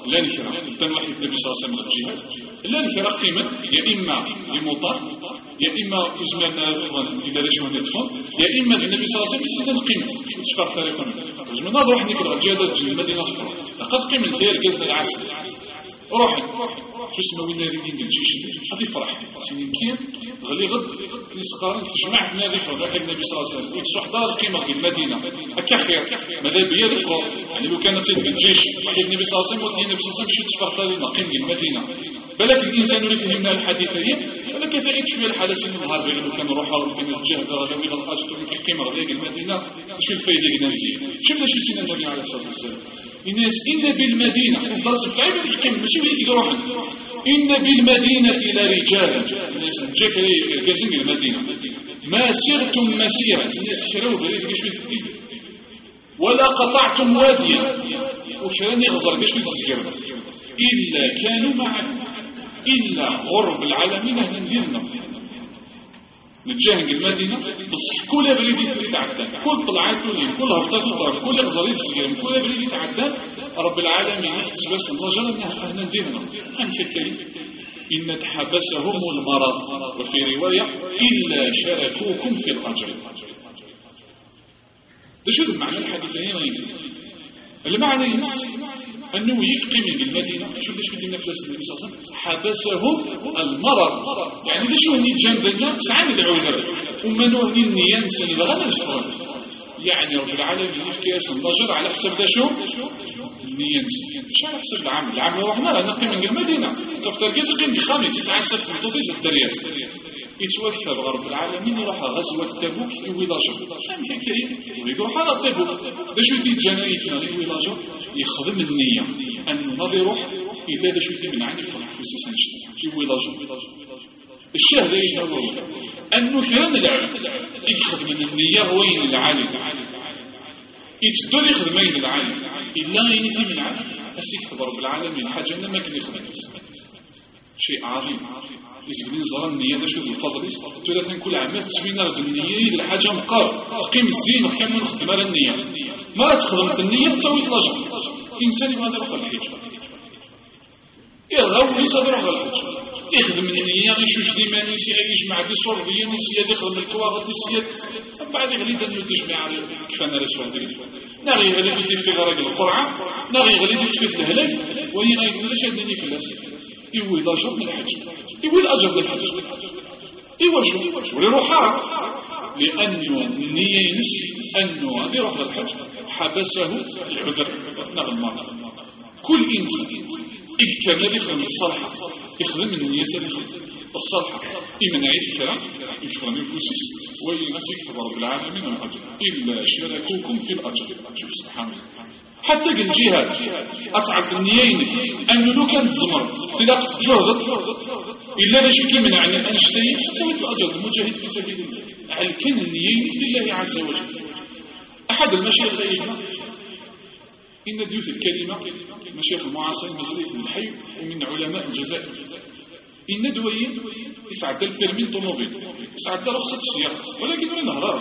لا نكره كان واحد النبي صلى الله عليه وسلم الجهاد لا نكره قيمة يا إما لمطر يا إما إجمالنا أفضل إذا لشوا ندفن يا إما النبي صلى الله عليه وسلم يسيدنا قيمة تشفر ثلاثة من نظر واحد نكره الجهاد المدينة أخرى لقد قيمة دير قزنا العسل روحي شو اسمه وين نادي كين شي غادي يفرح سنين كين غلي غد نسقارن تجمع نادي فرح النبي صلى الله عليه وسلم يتصح دار القيمه في المدينه هكا خير ماذا بيا دفو يعني لو كانت تلقى الجيش واحد النبي صلى الله عليه وسلم والنبي صلى الله عليه وسلم باش تفرح لنا قيمه المدينه بالك الانسان اللي فهمنا الحديثين ولا كذلك شويه الحاله سن النهار بين لو كان نروحوا ربنا الجهد غادي الى الاجر في القيمه غادي المدينه شو الفايده اللي نزيد شفنا شو سيدنا النبي عليه الصلاه والسلام الناس إن بالمدينة الدرس في العيب الحكم ماشي وين يروحن إن بالمدينة لرجالا الناس جاك جالسين المدينة ما سرتم مسيرة الناس شراو بريد كشوي ولا قطعتم واديا وشراني غزر كشوي تسجر إلا كانوا معكم إلا غرب العالمين هنا نديرنا نتجاهل المدينة بصح كل بريد يتعدى كل طلعات كل هبطات وطار كل غزرين السجيرين كل بريد يتعدى رب العالمين يحتس بس الرجل أنها نديرنا أنت الكريم إن تحبسهم المرض وفي رواية إلا شاركوكم في الأجر ده شو المعنى الحديثين المعنى ينس أنه يبقي من المدينة شوف ليش في نفس النبي صلى الله عليه وسلم حبسهم المرض يعني ليش هو جنب الناس سعان العوذر ومنوه النيان سنة غنى الشرط يعني رب العالمين يفكي اسم الرجل على حسب ده شو النيان سنة مش على حسب العام رحنا لا نقي من المدينة تفتر كيس قيم بخامس يتعسف في مطوطيس الدرياس يتوفى بغرب العالمين يروح غزوة تبوك يويلاجر فهم كريم ويروح على تبوك ده شو في الجنائف يعني يويلاجر يخدم النية أنه ما يروح إلا ده شو في من عين الفرق في سنشت يويلاجر الشهد هو أنه كان العلم يخدم النية وين العالم يتدل يخدمين العالم إلا ينفي من العالم أسيك رب العالمين حاجة أنه ما كان يخدم شيء عظيم يزبنين زران النية ده شوف الفضل ثلاثا كل عمال تسوينا غزو النية الحاجة مقار قيم الزين وحكام من خدمة النية ما تخدم النية تسوي الأجر إنسان ما يروح الحج يرغب يصدر على الحج يخدم النية يشوش ديما نسي يجمع دي صوردية نسي يخدم الكواغط نسي بعد غليدا يتجمع كفانا الصوردية نغي غليد يدي في غرق القرعة نغي غليد يدي في الهلاك وين يقول ليش يدني في الناس يوي الأجر من الحج يوي الأجر من الحج يوي شو وليروحها لأنه النية ينسي أنه هذه روح الحج حبسه العذر نغل مرة كل إنسان إذ كان يخدم الصالحة يخدم من النية الصالحة إما نعيد الكلام يخدم الفلوسيس وينسيك رب العالمين الأجر إلا شاركوكم في الأجر سبحان الله حتى الجهاد أصعد النيين أنه لو كانت زمر تلاقت جهد إلا باش يكمل عن الأنشتين تسوي الأجر المجاهد في سبيل الله على كان النيين لله عز وجل أحد المشايخ غيرنا إن ديوث الكلمة مشايخ المعاصرين مزيد الحي ومن علماء الجزائر إن دوين يسعد الفيرمين طوموبيل يسعد رخصة السيارة ولكن وين نهرار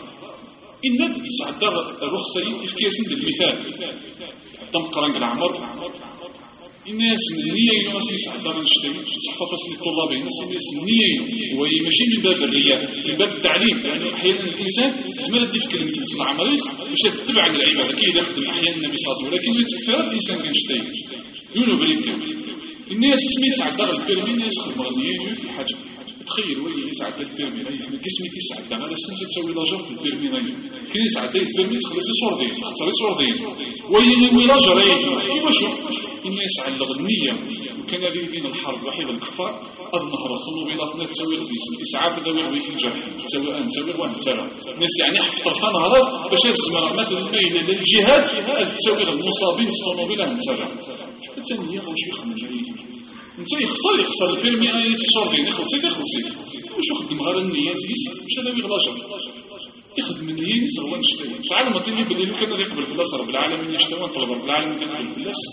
إن يسعد الرخصة في كيسين المثال تم قرن العمر الناس النية الناس يسعد الشيء صحفة فصل الطلاب الناس النية وهي ماشي من باب الرياء من باب التعليم لأنه أحيانا الإنسان زمان تفكر مثل العمليس مش تتبع العبادة كي يخدم أحيانا النبي صلى الله عليه وسلم ولكن يتفكر الإنسان كان شيء يونو بريد كامل الناس اسمي يسعد الفيرمين الناس خدمة في الحاجة تخيل وين يسعد الفيرمين في جسمك يسعد هذا السنة تسوي لاجر في الفيرمين كان يسعد الفيرمين خلص صوردين خلص صوردين وين لاجر ايوا شو الناس على الغنية وكان هذه بين الحرب وحيد الكفار النهر صلوا بلاطنا تسوي اسعاف ذوي في الجرح تسوي نسوي واحد ترى الناس يعني حفر نهرات باش يسمع مثلا الميل للجهاد تسوي المصابين الطوموبيل نتسرع الثانيه واش يخمم انت يخسر الفيلم يعني صوردين يخلصي واش يخدم غير النية مش هذا يغلاجر يخدم النية يسوى نشتري فعلى ما تني باللي لو كان يقبل فلاس رب العالمين يشتوى طلب رب العالمين يقبل فلاس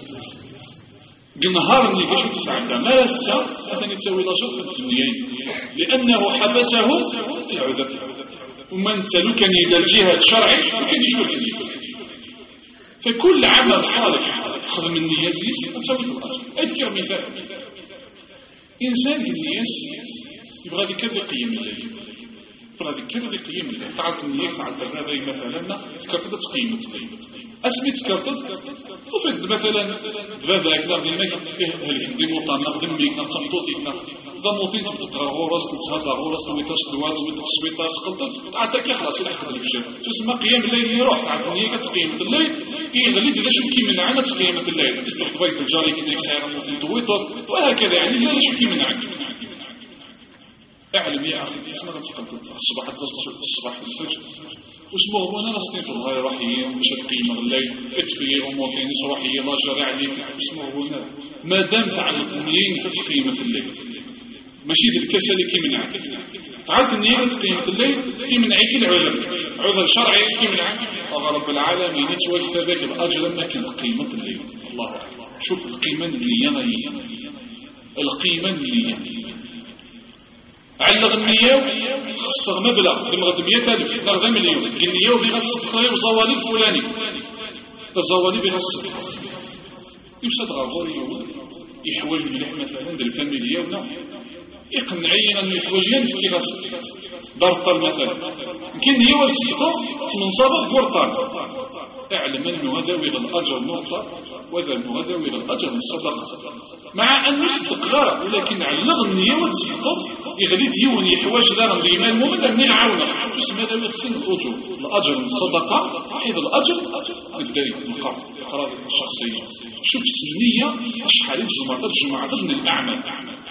نهار اللي كيشوف السعادة ما لسه مثلا تسوي لاجر في النية لأنه حبسه العذر ومن سلوكني إلى الجهة الشرعي كان يشوف الكذب فكل عمل صالح خذ من النية زيس تساوي الأجر. أذكر مثال، إنسان النياس يبغى ذكر قيام الليل، يبغى ذكر قيام الليل، تعرف النية تعرف هذا مثلا تكرتد تقيم أسمي تكرتد وفد مثلا دبابة كنا ديماك هل دي موطن نخدم بيك نتمطوطيك ذا موطين تقرا غورس تتهضر غورس ويتاش دواز ويتسبيطاش قلت عطاك خلاص يحكم لك الجو تسمى قيام الليل يروح تعرف النية كتقيم الليل يغلي ديال شو كي من عنا تقيم الليل تستقطبيت الجاري كيديك ساعه موطن تويطط وهكذا يعني لا شو كي من عنا. اعلم يا اخي اسمع تقدم الصباح الصباح الفجر واسمه وانا نستني في الغايه روحيه ومش تقيم الليل اكفي وموطين روحيه لا جرى عليك اسمه وانا ما دام تعلق النيين كتقيم في الليل ماشي ذا الكسل كيمنعك تعرف النية تقيم في الليل كيمنعك العذر شرعي كيمنعك رب العالمين يتوجد ذاك الاجر ما كان قيمه الليل. الله اكبر شوف القيمه اللي القيمه اللي علق النية خصغ مبلغ دمغد 100,000 نرغى مليون النية وبغا تصدقها وزوالي الفلاني الزوالي بغا تصدقها يوسد غاغور يحواج مليح مثلا ديال الفاميليا ولا يقنعين انه يحواج ينفكي غاسل دار الطال مثلا يمكن هي والسيطة تمنصابة بورطال اعلم انه هذا ويغ الاجر نقطة وهذا هذا ويغ الاجر الصدقة مع انه يصدق غير ولكن علق النية والسيطة يغلي ديون يحواج دار الايمان ومن من يعاونه تسمى هذا ويغسل الاجر الاجر الصدقة حيث الاجر الداري القرار الشخصية. شوف السنية شحال الجمعة من الاعمال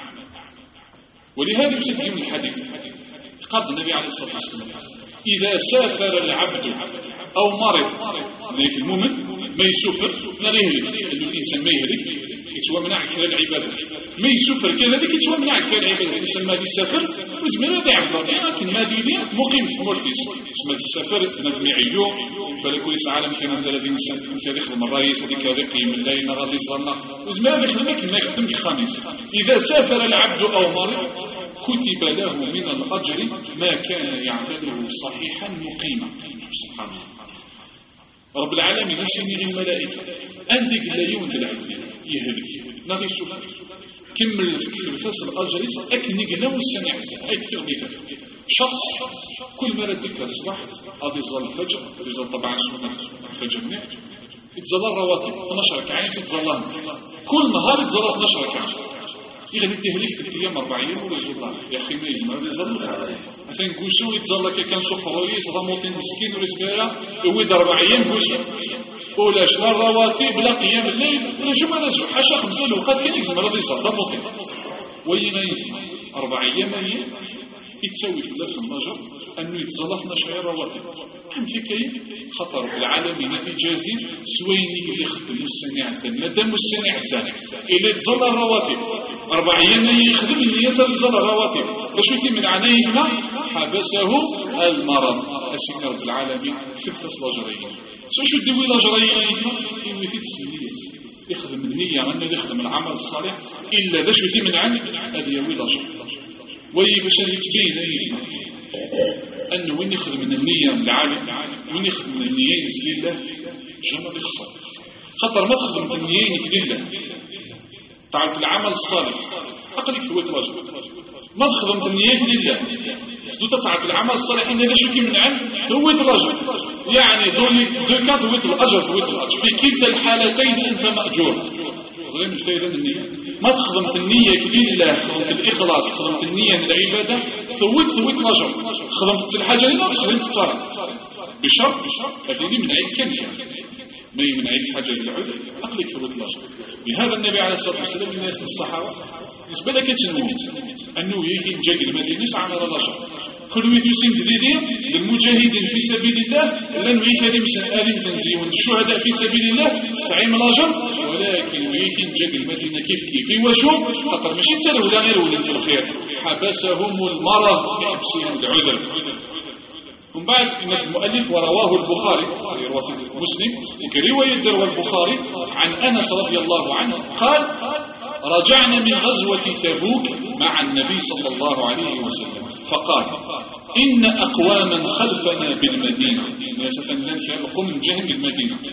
ولهذا يسجل الحديث قال النبي عليه الصلاة والسلام إذا سافر العبد أو مرض لكن المؤمن ما يسافر لا يهلك لأنه الإنسان ما يهلك يتوى منع كلا العبادة ما يسافر كذلك يتوى منع كلا العبادة الإنسان ما يسافر وزمن هذا يعبر لكن ما ديني مقيم في مورتيس اسمه السفر ما دميعيو بالك وليس عالم كما الذي إنسان كنت يخدم الرئيس هذيك يقيم الليل غادي صلى وزمن هذا يخدمك ما يخدم الخميس. إذا سافر العبد أو مرض كتب له من الأجر ما كان يعمله صحيحا مقيما. سبحان الله رب العالمين يسمي الملائكة عندك لا يوند العبد يهلك نغي السوف كمل في فصل الأجر أكنك له السنة أكثر مثال شخص كل ما ردك الصباح أضي ظل الفجر أضي ظل طبعا الفجر يتظل الرواتب 12 ركعة يتظلها كل نهار يتظل 12 ركعة إلا التهليك في أيام 4 أيام ولا يزول يا أخي ما يزمر يزول مثلا كوشو يتزلك كان سوق رويس ضموطين مسكين ورزقايا يويد 4 أيام كوشي ولا شهر رواتب لا قيام الليل ولا شو ما نزل حاشا 5 الوقت كان يزمر هذا يصير ضموطين وين يجي 4 أيام يتسوي في لاس النجر أنه يتزل 12 رواتب كم في كيف خطر العالمين في جازين سويني اللي يخدموا السنة عسان مادام السنة عسان إلا يتزل الرواتب 4 أيام يخدم اللي يزل الرواتب فشوتي من عنايهنا حبسه المرض السكر العالمي في الفصل الأجريين شو الدوي الأجريين يوي في تسمية يخدم النية أنه يخدم العمل الصالح إلا ذا شوتي من عنه هذا يوي الأجر ويبشر يتبين أيهما أنه وين يخدم من النية العالم وين يخدم من النيين لله جمع بخصر خطر ما تخدم من النيين لله تعرف العمل الصالح أقلك ثويت الأجر ما تخدم من النيين لله دو تعرف العمل الصالح إن هذا شكي من عن ثويت الأجر يعني دوكا ثويت الأجر في كلتا الحالتين أنت مأجور غير الفائدة من النية ما تخدمت النية لله خدمت الإخلاص خدمت النية للعبادة ثويت الأجر خدمت الحاجة لله خدمت الصلاة بشرط هذه من عيد كنفة ما من عيد حاجة للعذر أقلك ثويت الأجر. لهذا النبي عليه الصلاة والسلام الناس الصحابة نسبة لك تنويت أنه يجي جاي المدينة عن الأجر كل ويثوسين ديدير للمجاهدين في سبيل الله لن يكلم سآلين تنزيون الشهداء في سبيل الله سعيم الأجر ولكن ويثين جاء المدينة كيف وشو خطر ماشي تسأله لا غير ولد في الخير حبسهم المرض بحبسهم العذر. ومن بعد المؤلف ورواه البخاري رواية مسلم وكرواية دروا البخاري عن أنس رضي الله عنه قال رجعنا من غزوة تبوك مع النبي صلى الله عليه وسلم فقال إن أقواما خلفنا بالمدينة ناسفا لن يبقوا من جهة المدينة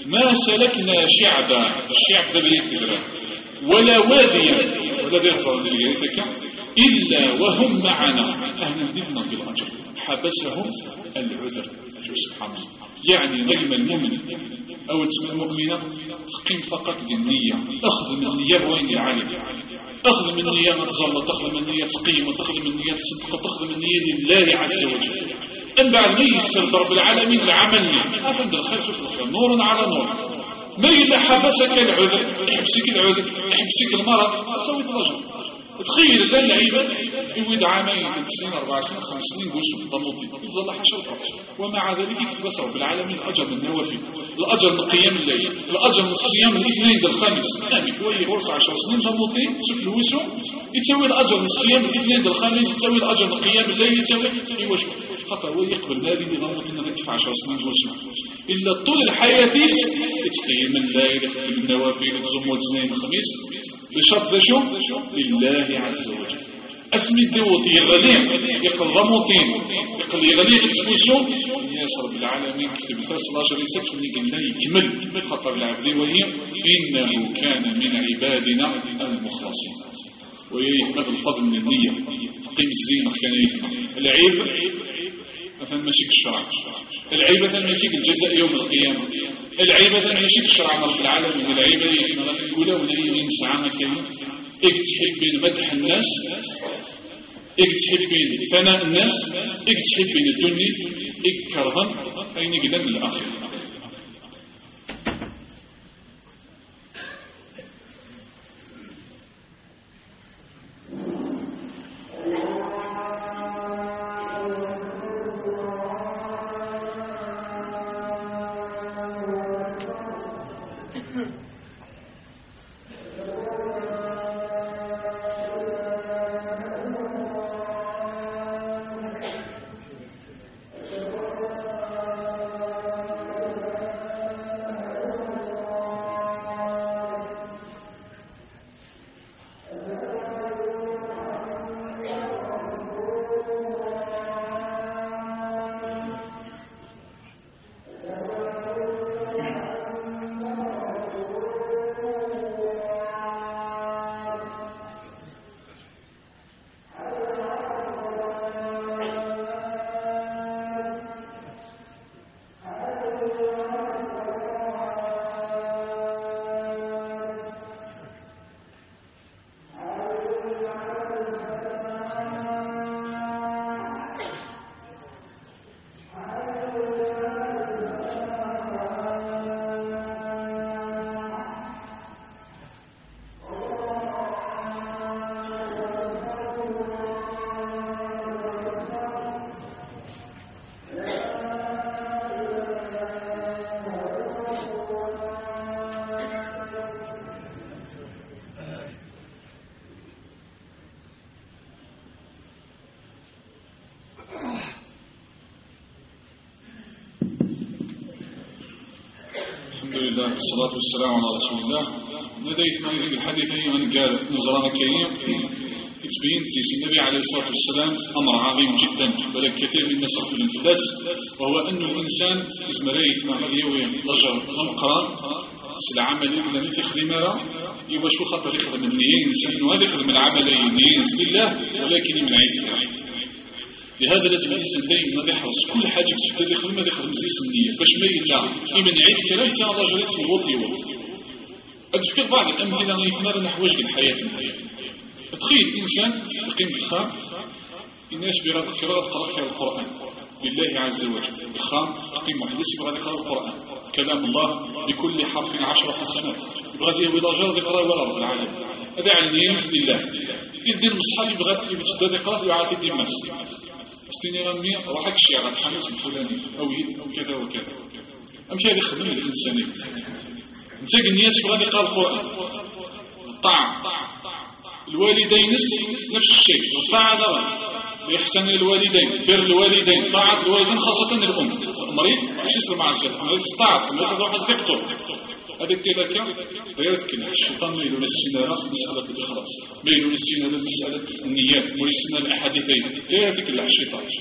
ما سلكنا شعبا الشعب ذا بيكدر ولا واديا ولا بيغفر لذلك إلا وهم معنا أهل ندفنا بالأجر حبسهم العذر. سبحان الله. يعني نجم المؤمن أو تسمى المؤمنة تقيم فقط بالنية. أخذ من النية وين العالم، أخذ من النية متزلط، تأخذ من النية تقيم، وتأخذ من النية تصدق، وتأخذ من النية لله عز وجل. أن بعد ما يسر رب العالمين العمل أفند الخير شوف الخير نور على نور. ما إلا حبسك العذر، يحبسك العذر، يحبسك المرض، تسوي الرجل. تخيل ذا اللعيبة يويد عامين 3 سنين 4 سنين 5 سنين قوسوا ضموطي يفضل الله حاشا وطرش، ومع ذلك يتبصروا بالعالمين الأجر من النوافل، الأجر من قيام الليل، الأجر من الصيام من الاثنين دا الخامس. يعني كوي غرصة 10 سنين ضموطي شوف الوسو يتساوي الأجر من الصيام من الاثنين دا الخامس، يتساوي الأجر من قيام الليل، يتساوي ايوا شوف خاطر هو يقبل ماذا اللي ضموطي انك تدفع 10 سنين غوسوا إلا طول الحياة يتقيم الليل يخدم النوافل يتزم الاثنين الخميس بشرط شو لله عز وجل. اسمي الدوط يغلين يقل ضموطين يقل يغلين يتفوسو ياس رب العالمين كتب ثلاث الله جريسك من يقل يكمل خطر العبد وهي إنه كان من عبادنا المخلصين. ويحمد الفضل من النية تقيم الزينة كان يفهم العيب مثلا ماشيك الشرع، العيبة ماشيك الجزاء يوم القيامة، العيبة ماشيك الشرع رب العالمين، العيبة يفهم الأولى ونهي نسعى مكانه اكتحب بين مدح الناس، اكتحب بين ثناء الناس، اكتحب بين الدنيا اكرهم أين قدم الآخر. والصلاة والسلام على رسول الله. لديت ما يريد الحديث أيها قال نزران كريم تبين سيس النبي عليه الصلاة والسلام أمر عظيم جدا بل كثير من الناس في الانفلاس، وهو أن الإنسان إزمريت مع مذيوي لجر غمقران العمل إلا مثل خلمارة يوشو خطر يخدم النيين إنسان وهذا يخدم العملين النيين لله ولكن من عيد الله. لهذا لازم الإنسان دائما يحرص كل حاجة تبدأ يخدم ما يخدم زي النية باش ما يلا إيمان عيد كلام إنسان الله جلس في الوطي أذكر بعض الأمثلة يثمر نحوج الحياة. تخيل إنسان يقيم بالخام الناس بغض قرأ في القرآن لله عز وجل، الخام تقيم محدث بغض يقرأ القرآن كلام الله بكل حرف 10 حسنات بغض ولا جرد يقرأ ولا رب العالمين. هذا على النيات لله. يدير المصحف بغض يبتدى يقرأ ويعطي دي الناس استني رمي روحك الشيعة الحمس الفلاني أو يد أو كذا وكذا. أمشي هذه خدمة الإنسانية. نساق الناس بغض يقرأ القرآن الطاعة الوالدين نفس الشيء، الطاعة ضرر يحسن الوالدين بر الوالدين طاعة الوالدين خاصة الأم. المريض ايش يصير مع الشيخ؟ المريض استطاعت المريض روح يقتل هذا كذا غيرت كنا الشيطان ما يلون السنارة مسألة الإخلاص، ما يلون السنارة مسألة النيات، ما يلون الأحاديثين غيرت كنا الشيطان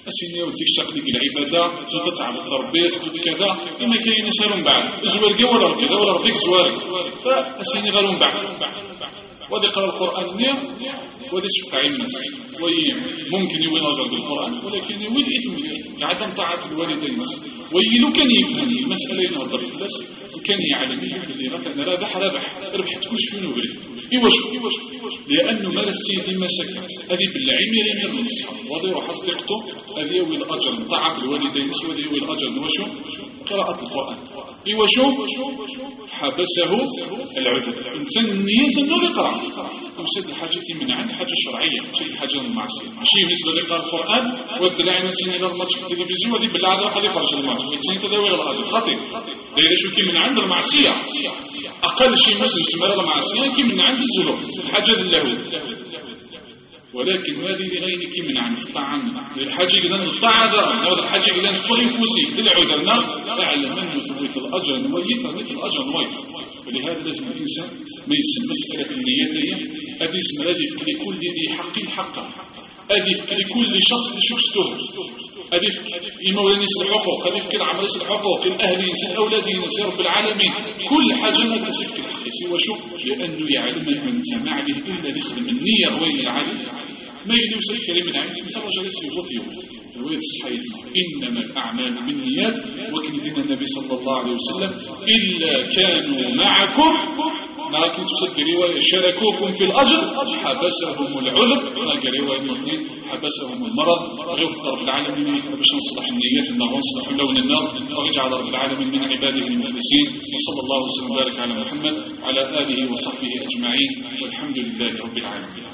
أسيني وديك شاق ديك العبادة تتعب التربية كذا إما كاين سالون بعد زوارك ولا كذا ولا ربيك زوارك فأسيني غالون بعد وذي قرأ القرآن وذي شفع الناس ممكن يوين أجر بالقرآن ولكن يوين إثم لعدم طاعة الوالدين ويلو كان يفهم المسألة ينهضر في الناس وكان يعلم اللي غفلنا ربحت كلش فين وبريد إيواش لأنه مال السيد ما سكت هذه بالعلم يلي من الصحاب وذي روح أصدقته هذه يوي الأجر طاعة الوالدين وذي يوي الأجر نوشو قراءة القرآن إيواشو حبسه العذر إنسان النية أنه يقرأ ومسد الحاجة من عند حاجة شرعية شيء الحاجة المعصية ماشي مثل اللي قال القرآن والدلاعي نسينا إلى الماتش في التلفزيون وذي بالعادة قد يخرج الماتش يتسين تداوي الأجر خطير دايرة شو كي من عند المعصية أقل شيء مثل سمارة المعصية كي من عند الزلو الحاجة لله ولكن هذه لغيرك من عن الطعن الحاجة إذا الطعن هذا الحاجة إذا نفري فوسي للعذرنا أعلم أنه ثبت الأجر نويت مثل الأجر نويت ولهذا لازم الإنسان ما يسمى مسألة النياتية هذه اسم هذه في كل ذي حق حقا هذه في كل شخص شخصته هذه في مولى نسل الحقوق هذه في العمل نسل الحقوق الأهل نسل الأولاد نسل رب العالمين كل حاجة ما تسك الحقيسي وشوف لأنه يعلم أنه الإنسان عليه إلا يخدم النية غوين العالم ما يدوس الكريم العالم الإنسان رجل يسير رواية الصحيح إنما الأعمال بالنيات وكان دين النبي صلى الله عليه وسلم إلا كانوا معكم لكن تصدق رواية شاركوكم في الأجر حبسهم العذر لكن رواية الاثنين حبسهم المرض غير رب العالمين باش نصلح النيات انه نصلح لون النار ويجعل رب العالمين من عباده المخلصين وصلى الله وسلم وبارك على محمد وعلى آله وصحبه أجمعين والحمد لله رب العالمين.